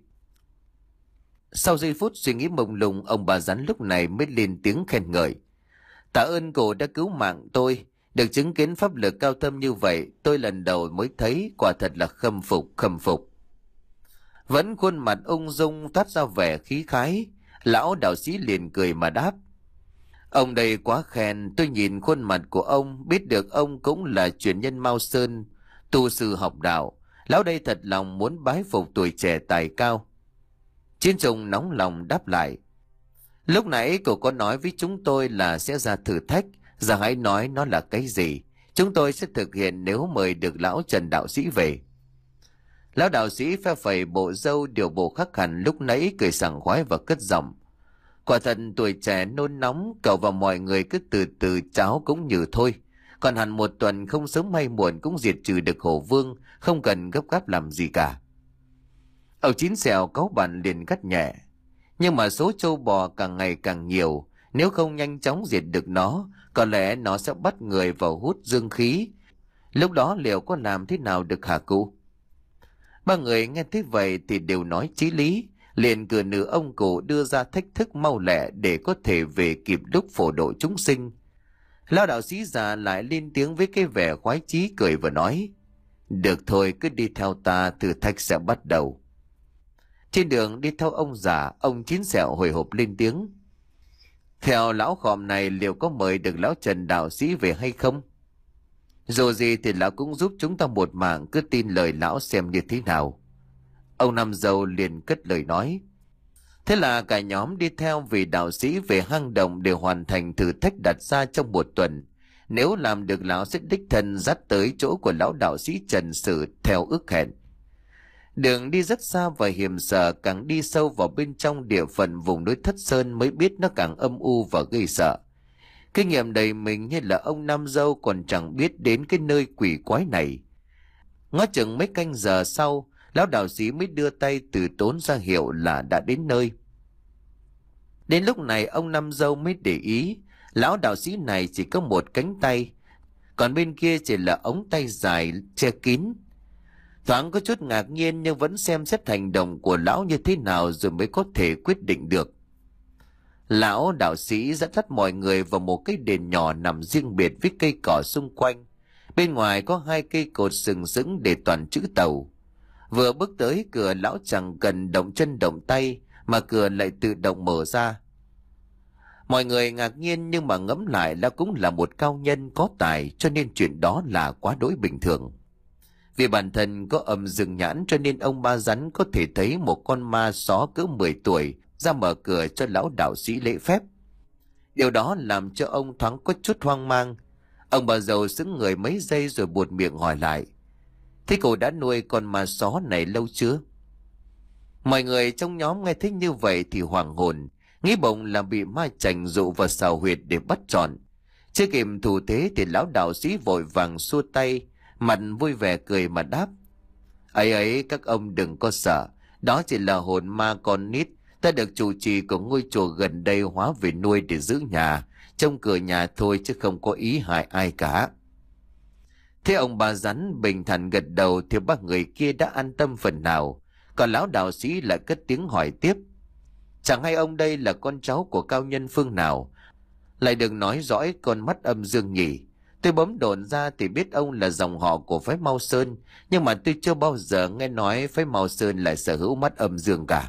Sau giây phút suy nghĩ mông lung, ông bà Rắn lúc này mới lên tiếng khen ngợi: tạ ơn cô đã cứu mạng tôi. Được chứng kiến pháp lực cao thâm như vậy, tôi lần đầu mới thấy, quả thật là khâm phục khâm phục. Vẫn khuôn mặt ung dung toát ra vẻ khí khái, lão đạo sĩ liền cười mà đáp: ông đây quá khen, tôi nhìn khuôn mặt của ông biết được ông cũng là truyền nhân Mao Sơn, tu sư học đạo. Lão đây thật lòng muốn bái phục tuổi trẻ tài cao. Chiến Trùng nóng lòng đáp lại: lúc nãy cậu có nói với chúng tôi là sẽ ra thử thách, giờ hãy nói nó là cái gì. Chúng tôi sẽ thực hiện nếu mời được lão Trần đạo sĩ về. Lão đạo sĩ phe phẩy bộ râu, điều bộ khắc hẳn lúc nãy, cười sảng khoái và cất giọng: quả thật tuổi trẻ nôn nóng, cậu và mọi người cứ từ từ cháo cũng như thôi. Còn hẳn một tuần không sớm hay muộn cũng diệt trừ được hổ vương, không cần gấp gáp làm gì cả. Ông Chín Sẹo cáu bản liền gắt nhẹ: nhưng mà số trâu bò càng ngày càng nhiều, nếu không nhanh chóng diệt được nó, có lẽ nó sẽ bắt người vào hút dương khí. Lúc đó liệu có làm thế nào được hả cụ? Ba người nghe thấy vậy thì đều nói chí lý, liền cử nữ ông cụ đưa ra thách thức mau lẹ để có thể về kịp lúc phổ độ chúng sinh. Lão đạo sĩ già lại lên tiếng với cái vẻ khoái chí, cười và nói: được thôi, cứ đi theo ta, thử thách sẽ bắt đầu. Trên đường đi theo ông già, ông Chín Sẹo hồi hộp lên tiếng: theo lão khòm này liệu có mời được lão Trần đạo sĩ về hay không? Dù gì thì lão cũng giúp chúng ta một mạng, cứ tin lời lão xem như thế nào. Ông Năm Dâu liền cất lời nói. Thế là cả nhóm đi theo vị đạo sĩ về hang động để hoàn thành thử thách đặt ra trong một tuần. Nếu làm được, lão sẽ đích thân dắt tới chỗ của lão đạo sĩ Trần Sử theo ước hẹn. Đường đi rất xa và hiểm trở, càng đi sâu vào bên trong địa phận vùng núi Thất Sơn mới biết nó càng âm u và gây sợ. Kinh nghiệm đầy mình như là ông Năm Dâu còn chẳng biết đến cái nơi quỷ quái này. Ngó chừng mấy canh giờ sau, lão đạo sĩ mới đưa tay từ tốn ra hiệu là đã đến nơi. Đến lúc này ông Năm Dâu mới để ý, lão đạo sĩ này chỉ có một cánh tay, còn bên kia chỉ là ống tay dài che kín. Thoáng có chút ngạc nhiên nhưng vẫn xem xét hành động của lão như thế nào rồi mới có thể quyết định được. Lão đạo sĩ dẫn dắt mọi người vào một cái đền nhỏ nằm riêng biệt với cây cỏ xung quanh. Bên ngoài có hai cây cột sừng sững để toàn chữ tàu. Vừa bước tới cửa, lão chẳng cần động chân động tay mà cửa lại tự động mở ra. Mọi người ngạc nhiên nhưng mà ngẫm lại, lão cũng là một cao nhân có tài, cho nên chuyện đó là quá đối bình thường. Vì bản thân có âm dương nhãn cho nên ông Ba Rắn có thể thấy một con ma só cỡ mười tuổi ra mở cửa cho lão đạo sĩ lễ phép. Điều đó làm cho ông thoáng có chút hoang mang. Ông bà giàu sững người mấy giây rồi buột miệng hỏi lại: Thế cô đã nuôi con ma só này lâu chưa? Mọi người trong nhóm nghe thấy như vậy thì hoảng hồn, nghĩ bụng là bị ma chành dụ vào xào huyệt để bắt trọn. Chưa kịp thủ thế thì lão đạo sĩ vội vàng xua tay, mặt vui vẻ cười mà đáp: Ấy ấy, các ông đừng có sợ, đó chỉ là hồn ma con nít. Ta được chủ trì của ngôi chùa gần đây hóa về nuôi để giữ nhà, trông cửa nhà thôi chứ không có ý hại ai cả. Thế ông bà rắn bình thản gật đầu thì ba người kia đã an tâm phần nào. Còn lão đạo sĩ lại cất tiếng hỏi tiếp: Chẳng hay ông đây là con cháu của cao nhân phương nào, lại đừng nói dõi con mắt âm dương nhỉ? Tôi bấm đồn ra thì biết ông là dòng họ của phái Mao Sơn, nhưng mà tôi chưa bao giờ nghe nói phái Mao Sơn lại sở hữu mắt âm dương cả.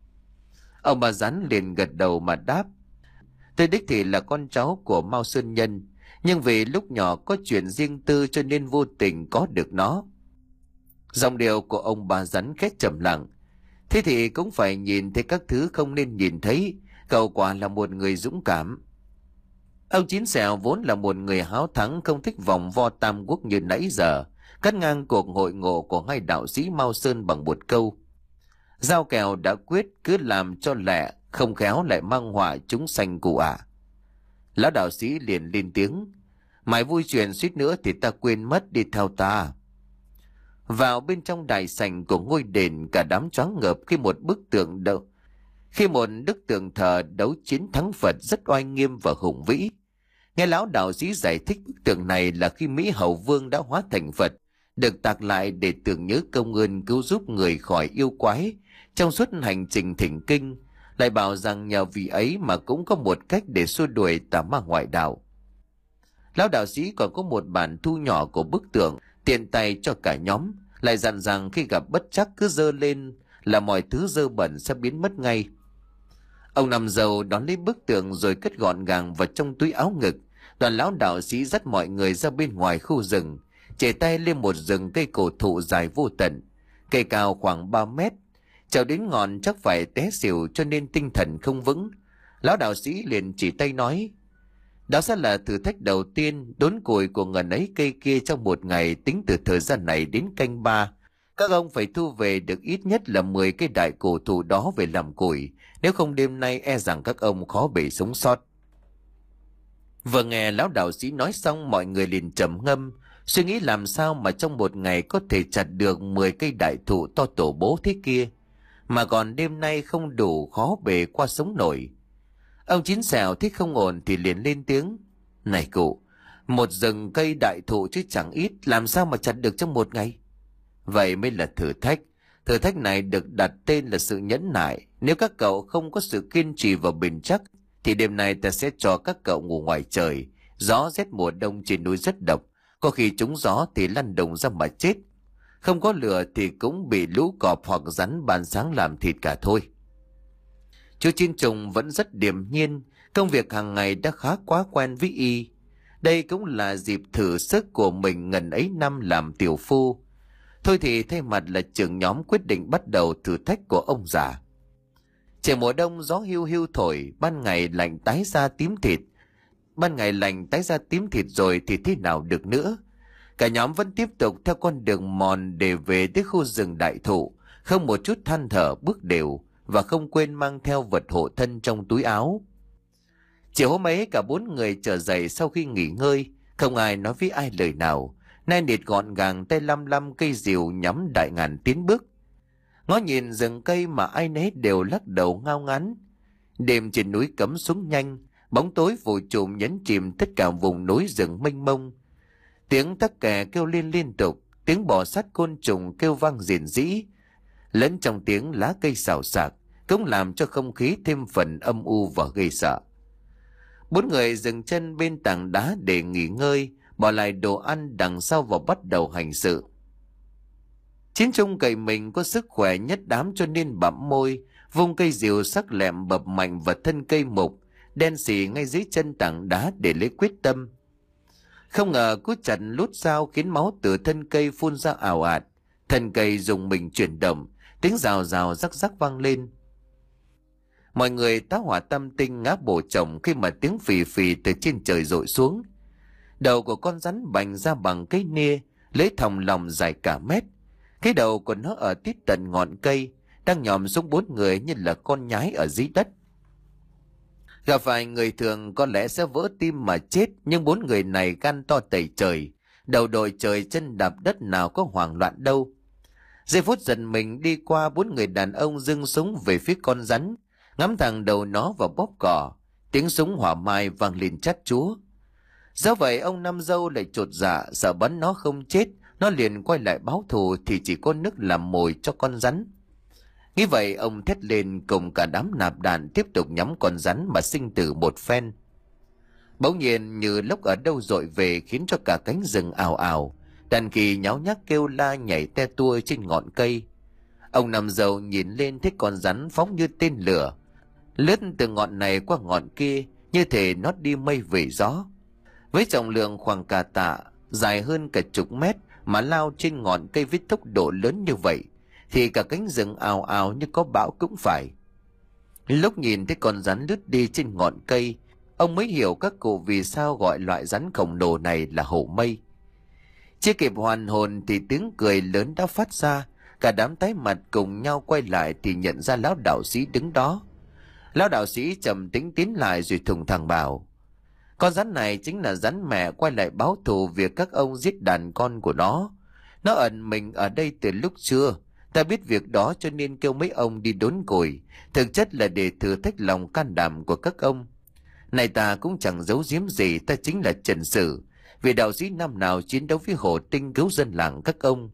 Ông bà rắn liền gật đầu mà đáp: Tôi đích thị là con cháu của Mao Sơn Nhân, nhưng vì lúc nhỏ có chuyện riêng tư cho nên vô tình có được nó. Giọng điệu của ông bà rắn khét trầm lặng. Thế thì cũng phải nhìn thấy các thứ không nên nhìn thấy. Cậu quả là một người dũng cảm. Ông Chín Sẹo vốn là một người háo thắng, không thích vòng vo tam quốc như nãy giờ, cắt ngang cuộc hội ngộ của hai đạo sĩ Mao Sơn bằng một câu: Giao kèo đã quyết, cứ làm cho lẹ, không khéo lại mang họa chúng sanh cụ ạ. À. Lão đạo sĩ liền lên tiếng: Mày vui chuyện suýt nữa thì ta quên mất, đi theo ta. Vào bên trong đại sảnh của ngôi đền, cả đám choáng ngợp khi một bức tượng đấu khi một bức tượng thờ đấu chiến thắng Phật rất oai nghiêm và hùng vĩ. Nghe lão đạo sĩ giải thích, bức tượng này là khi Mỹ Hầu Vương đã hóa thành Phật, được tạc lại để tưởng nhớ công ơn cứu giúp người khỏi yêu quái trong suốt hành trình thỉnh kinh, lại bảo rằng nhờ vì ấy mà cũng có một cách để xua đuổi tà ma ngoại đạo. Lão đạo sĩ còn có một bản thu nhỏ của bức tượng tiện tay cho cả nhóm, lại dặn rằng khi gặp bất trắc cứ giơ lên là mọi thứ dơ bẩn sẽ biến mất ngay. Ông nằm dầu đón lấy bức tượng rồi cất gọn gàng vào trong túi áo ngực. Đoàn lão đạo sĩ dắt mọi người ra bên ngoài khu rừng, chẻ tay lên một rừng cây cổ thụ dài vô tận, cây cao khoảng ba mét. Trèo đến ngọn chắc phải té xỉu cho nên tinh thần không vững. Lão đạo sĩ liền chỉ tay nói: Đó sẽ là thử thách đầu tiên, đốn củi của ngần ấy cây kia trong một ngày, tính từ thời gian này đến canh ba. Các ông phải thu về được ít nhất là mười cây đại cổ thụ đó về làm củi, nếu không đêm nay e rằng các ông khó bề sống sót. Vừa nghe lão đạo sĩ nói xong, mọi người liền trầm ngâm, suy nghĩ làm sao mà trong một ngày có thể chặt được mười cây đại thụ to tổ bố thế kia, mà còn đêm nay không đủ khó bề qua sống nổi. Ông Chín Sẹo thích không ổn thì liền lên tiếng: Này cụ, một rừng cây đại thụ chứ chẳng ít, làm sao mà chặt được trong một ngày? Vậy mới là thử thách. Thử thách này được đặt tên là sự nhẫn nại. Nếu các cậu không có sự kiên trì và bền chắc thì đêm nay ta sẽ cho các cậu ngủ ngoài trời. Gió rét mùa đông trên núi rất độc, có khi trúng gió thì lăn đồng ra mà chết. Không có lửa thì cũng bị lũ cọp hoặc rắn ban sáng làm thịt cả thôi. Chú Chín Trùng vẫn rất điềm nhiên, công việc hàng ngày đã khá quá quen với y. Đây cũng là dịp thử sức của mình ngần ấy năm làm tiểu phu. Thôi thì thay mặt là trưởng nhóm quyết định bắt đầu thử thách của ông già. Trời mùa đông gió hiu hiu thổi, ban ngày lạnh tái ra tím thịt. Ban ngày lạnh tái ra tím thịt rồi thì thế nào được nữa. Cả nhóm vẫn tiếp tục theo con đường mòn để về tới khu rừng đại thụ, không một chút than thở, bước đều và không quên mang theo vật hộ thân trong túi áo. Chiều hôm ấy cả bốn người trở dậy sau khi nghỉ ngơi, không ai nói với ai lời nào. Nay nịt gọn gàng, tay lăm lăm cây rìu nhắm đại ngàn tiến bước. Ngó nhìn rừng cây mà ai nấy đều lắc đầu ngao ngán. Đêm trên núi cấm xuống nhanh, bóng tối vùi trùm nhấn chìm tất cả vùng núi rừng mênh mông. Tiếng tắc kè kêu lên liên tục, tiếng bò sát côn trùng kêu vang rền rĩ, lẫn trong tiếng lá cây xào xạc, cũng làm cho không khí thêm phần âm u và gây sợ. Bốn người dừng chân bên tảng đá để nghỉ ngơi, bỏ lại đồ ăn đằng sau và bắt đầu hành sự. Chín Trung cậy mình có sức khỏe nhất đám cho nên bặm môi, vung cây rìu sắc lẹm bập mạnh vào thân cây mục, đen xì ngay dưới chân tảng đá để lấy quyết tâm. Không ngờ cú chặt lút dao khiến máu từ thân cây phun ra ào ạt, thân cây dùng mình chuyển động, tiếng rào rào rắc rắc vang lên. Mọi người tá hỏa tâm tinh ngáp bổ chồng khi mà tiếng phì phì từ trên trời rội xuống. Đầu của con rắn bành ra bằng cây nia, lấy thòng lòng dài cả mét. Cái đầu của nó ở tít tận ngọn cây, đang nhòm xuống bốn người như là con nhái ở dưới đất. Gặp phải người thường có lẽ sẽ vỡ tim mà chết, nhưng bốn người này gan to tẩy trời, đầu đội trời chân đạp đất, nào có hoảng loạn đâu. Giây phút giật mình đi qua, bốn người đàn ông giương súng về phía con rắn, ngắm thẳng đầu nó vào bóp cỏ. Tiếng súng hỏa mai vang lên chát chúa. Do vậy ông Năm Dâu lại chột dạ, sợ bắn nó không chết, nó liền quay lại báo thù thì chỉ có nước làm mồi cho con rắn. Nghĩ vậy ông thét lên cùng cả đám nạp đạn tiếp tục nhắm con rắn mà sinh tử một phen. Bỗng nhiên như lốc ở đâu dội về khiến cho cả cánh rừng ào ào, đàn khỉ nháo nhác kêu la nhảy te tua trên ngọn cây. Ông Năm Dâu nhìn lên thấy con rắn phóng như tên lửa, lướt từ ngọn này qua ngọn kia như thể nó đi mây về gió. Với trọng lượng khoảng cả tạ, dài hơn cả chục mét mà lao trên ngọn cây với tốc độ lớn như vậy, thì cả cánh rừng ào ào như có bão cũng phải. Lúc nhìn thấy con rắn lướt đi trên ngọn cây, ông mới hiểu các cụ vì sao gọi loại rắn khổng lồ này là hổ mây. Chưa kịp hoàn hồn thì tiếng cười lớn đã phát ra, cả đám tái mặt cùng nhau quay lại thì nhận ra lão đạo sĩ đứng đó. Lão đạo sĩ trầm tĩnh tiến lại rồi thùng thẳng bảo: con rắn này chính là rắn mẹ quay lại báo thù việc các ông giết đàn con của nó. Nó ẩn mình ở đây từ lúc trưa. Ta biết việc đó cho nên kêu mấy ông đi đốn củi, thực chất là để thử thách lòng can đảm của các ông. Này ta cũng chẳng giấu giếm gì, ta chính là Trần Sử, vị đạo sĩ năm nào chiến đấu với Hổ Tinh cứu dân làng các ông.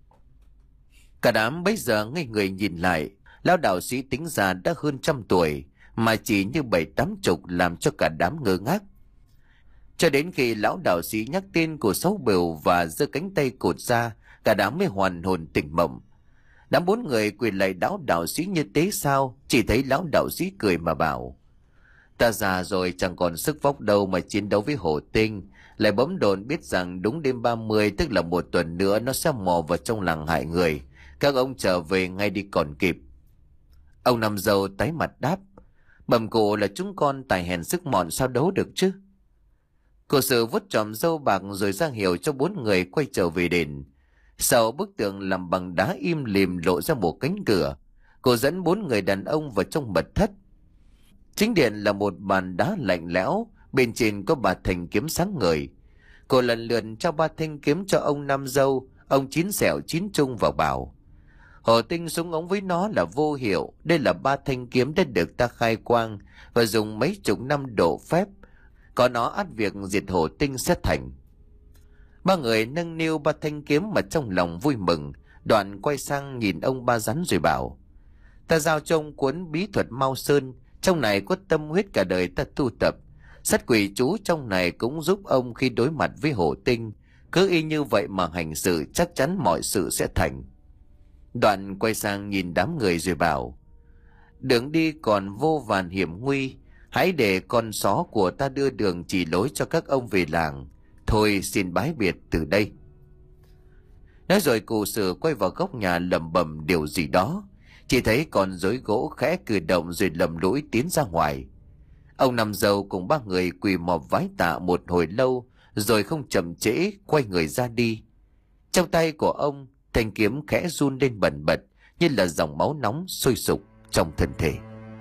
Cả đám bấy giờ ngây người nhìn lại, lão đạo sĩ tính ra đã hơn trăm tuổi, mà chỉ như bảy tám chục, làm cho cả đám ngơ ngác. Cho đến khi lão đạo sĩ nhắc tên của Sáu Bửu và giơ cánh tay cụt ra, cả đám mới hoàn hồn tỉnh mộng. Đám bốn người quỳ lạy lão đạo sĩ như thế sao? Chỉ thấy lão đạo sĩ cười mà bảo: ta già rồi chẳng còn sức vóc đâu mà chiến đấu với Hổ Tinh. Lại bấm đồn biết rằng đúng đêm ba mươi, tức là một tuần nữa, nó sẽ mò vào trong làng hại người. Các ông trở về ngay đi còn kịp. Ông Năm Dâu tái mặt đáp: bẩm cụ là chúng con tài hèn sức mọn, sao đấu được chứ? Cụ Sử vuốt tròm râu bạc rồi ra hiệu cho bốn người quay trở về đền. Sau bức tường làm bằng đá im lìm lộ ra một cánh cửa, cô dẫn bốn người đàn ông vào trong mật thất. Chính điện là một bàn đá lạnh lẽo, bên trên có ba thanh kiếm sáng ngời. Cô lần lượt trao ba thanh kiếm cho ông Năm Dâu, ông Chín Sẹo, Chín Trung vào bảo: Hổ Tinh súng ống với nó là vô hiệu, đây là ba thanh kiếm đã được ta khai quang và dùng mấy chục năm độ phép, có nó ắt việc diệt Hổ Tinh sẽ thành. Ba người nâng niu ba thanh kiếm mà trong lòng vui mừng, đoạn quay sang nhìn ông Ba Rắn rồi bảo: ta giao cho ông cuốn bí thuật Mao Sơn, trong này có tâm huyết cả đời ta tu tập. Sát quỷ chú trong này cũng giúp ông khi đối mặt với Hổ Tinh, cứ y như vậy mà hành sự, chắc chắn mọi sự sẽ thành. Đoạn quay sang nhìn đám người rồi bảo: đường đi còn vô vàn hiểm nguy, hãy để con só của ta đưa đường chỉ lối cho các ông về làng. Thôi xin bái biệt từ đây. Nói rồi cụ Sử quay vào góc nhà lẩm bẩm điều gì đó, chỉ thấy con rối gỗ khẽ cử động rồi lầm lũi tiến ra ngoài. Ông Năm Dâu cùng ba người quỳ mọp vái tạ một hồi lâu, rồi không chậm trễ quay người ra đi. Trong tay của ông, thanh kiếm khẽ run lên bần bật như là dòng máu nóng sôi sục trong thân thể.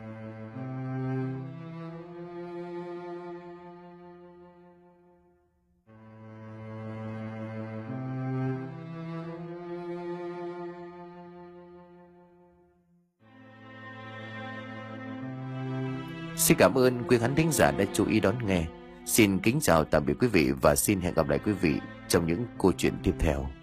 Xin cảm ơn quý khán thính giả đã chú ý đón nghe. Xin kính chào tạm biệt quý vị và xin hẹn gặp lại quý vị trong những câu chuyện tiếp theo.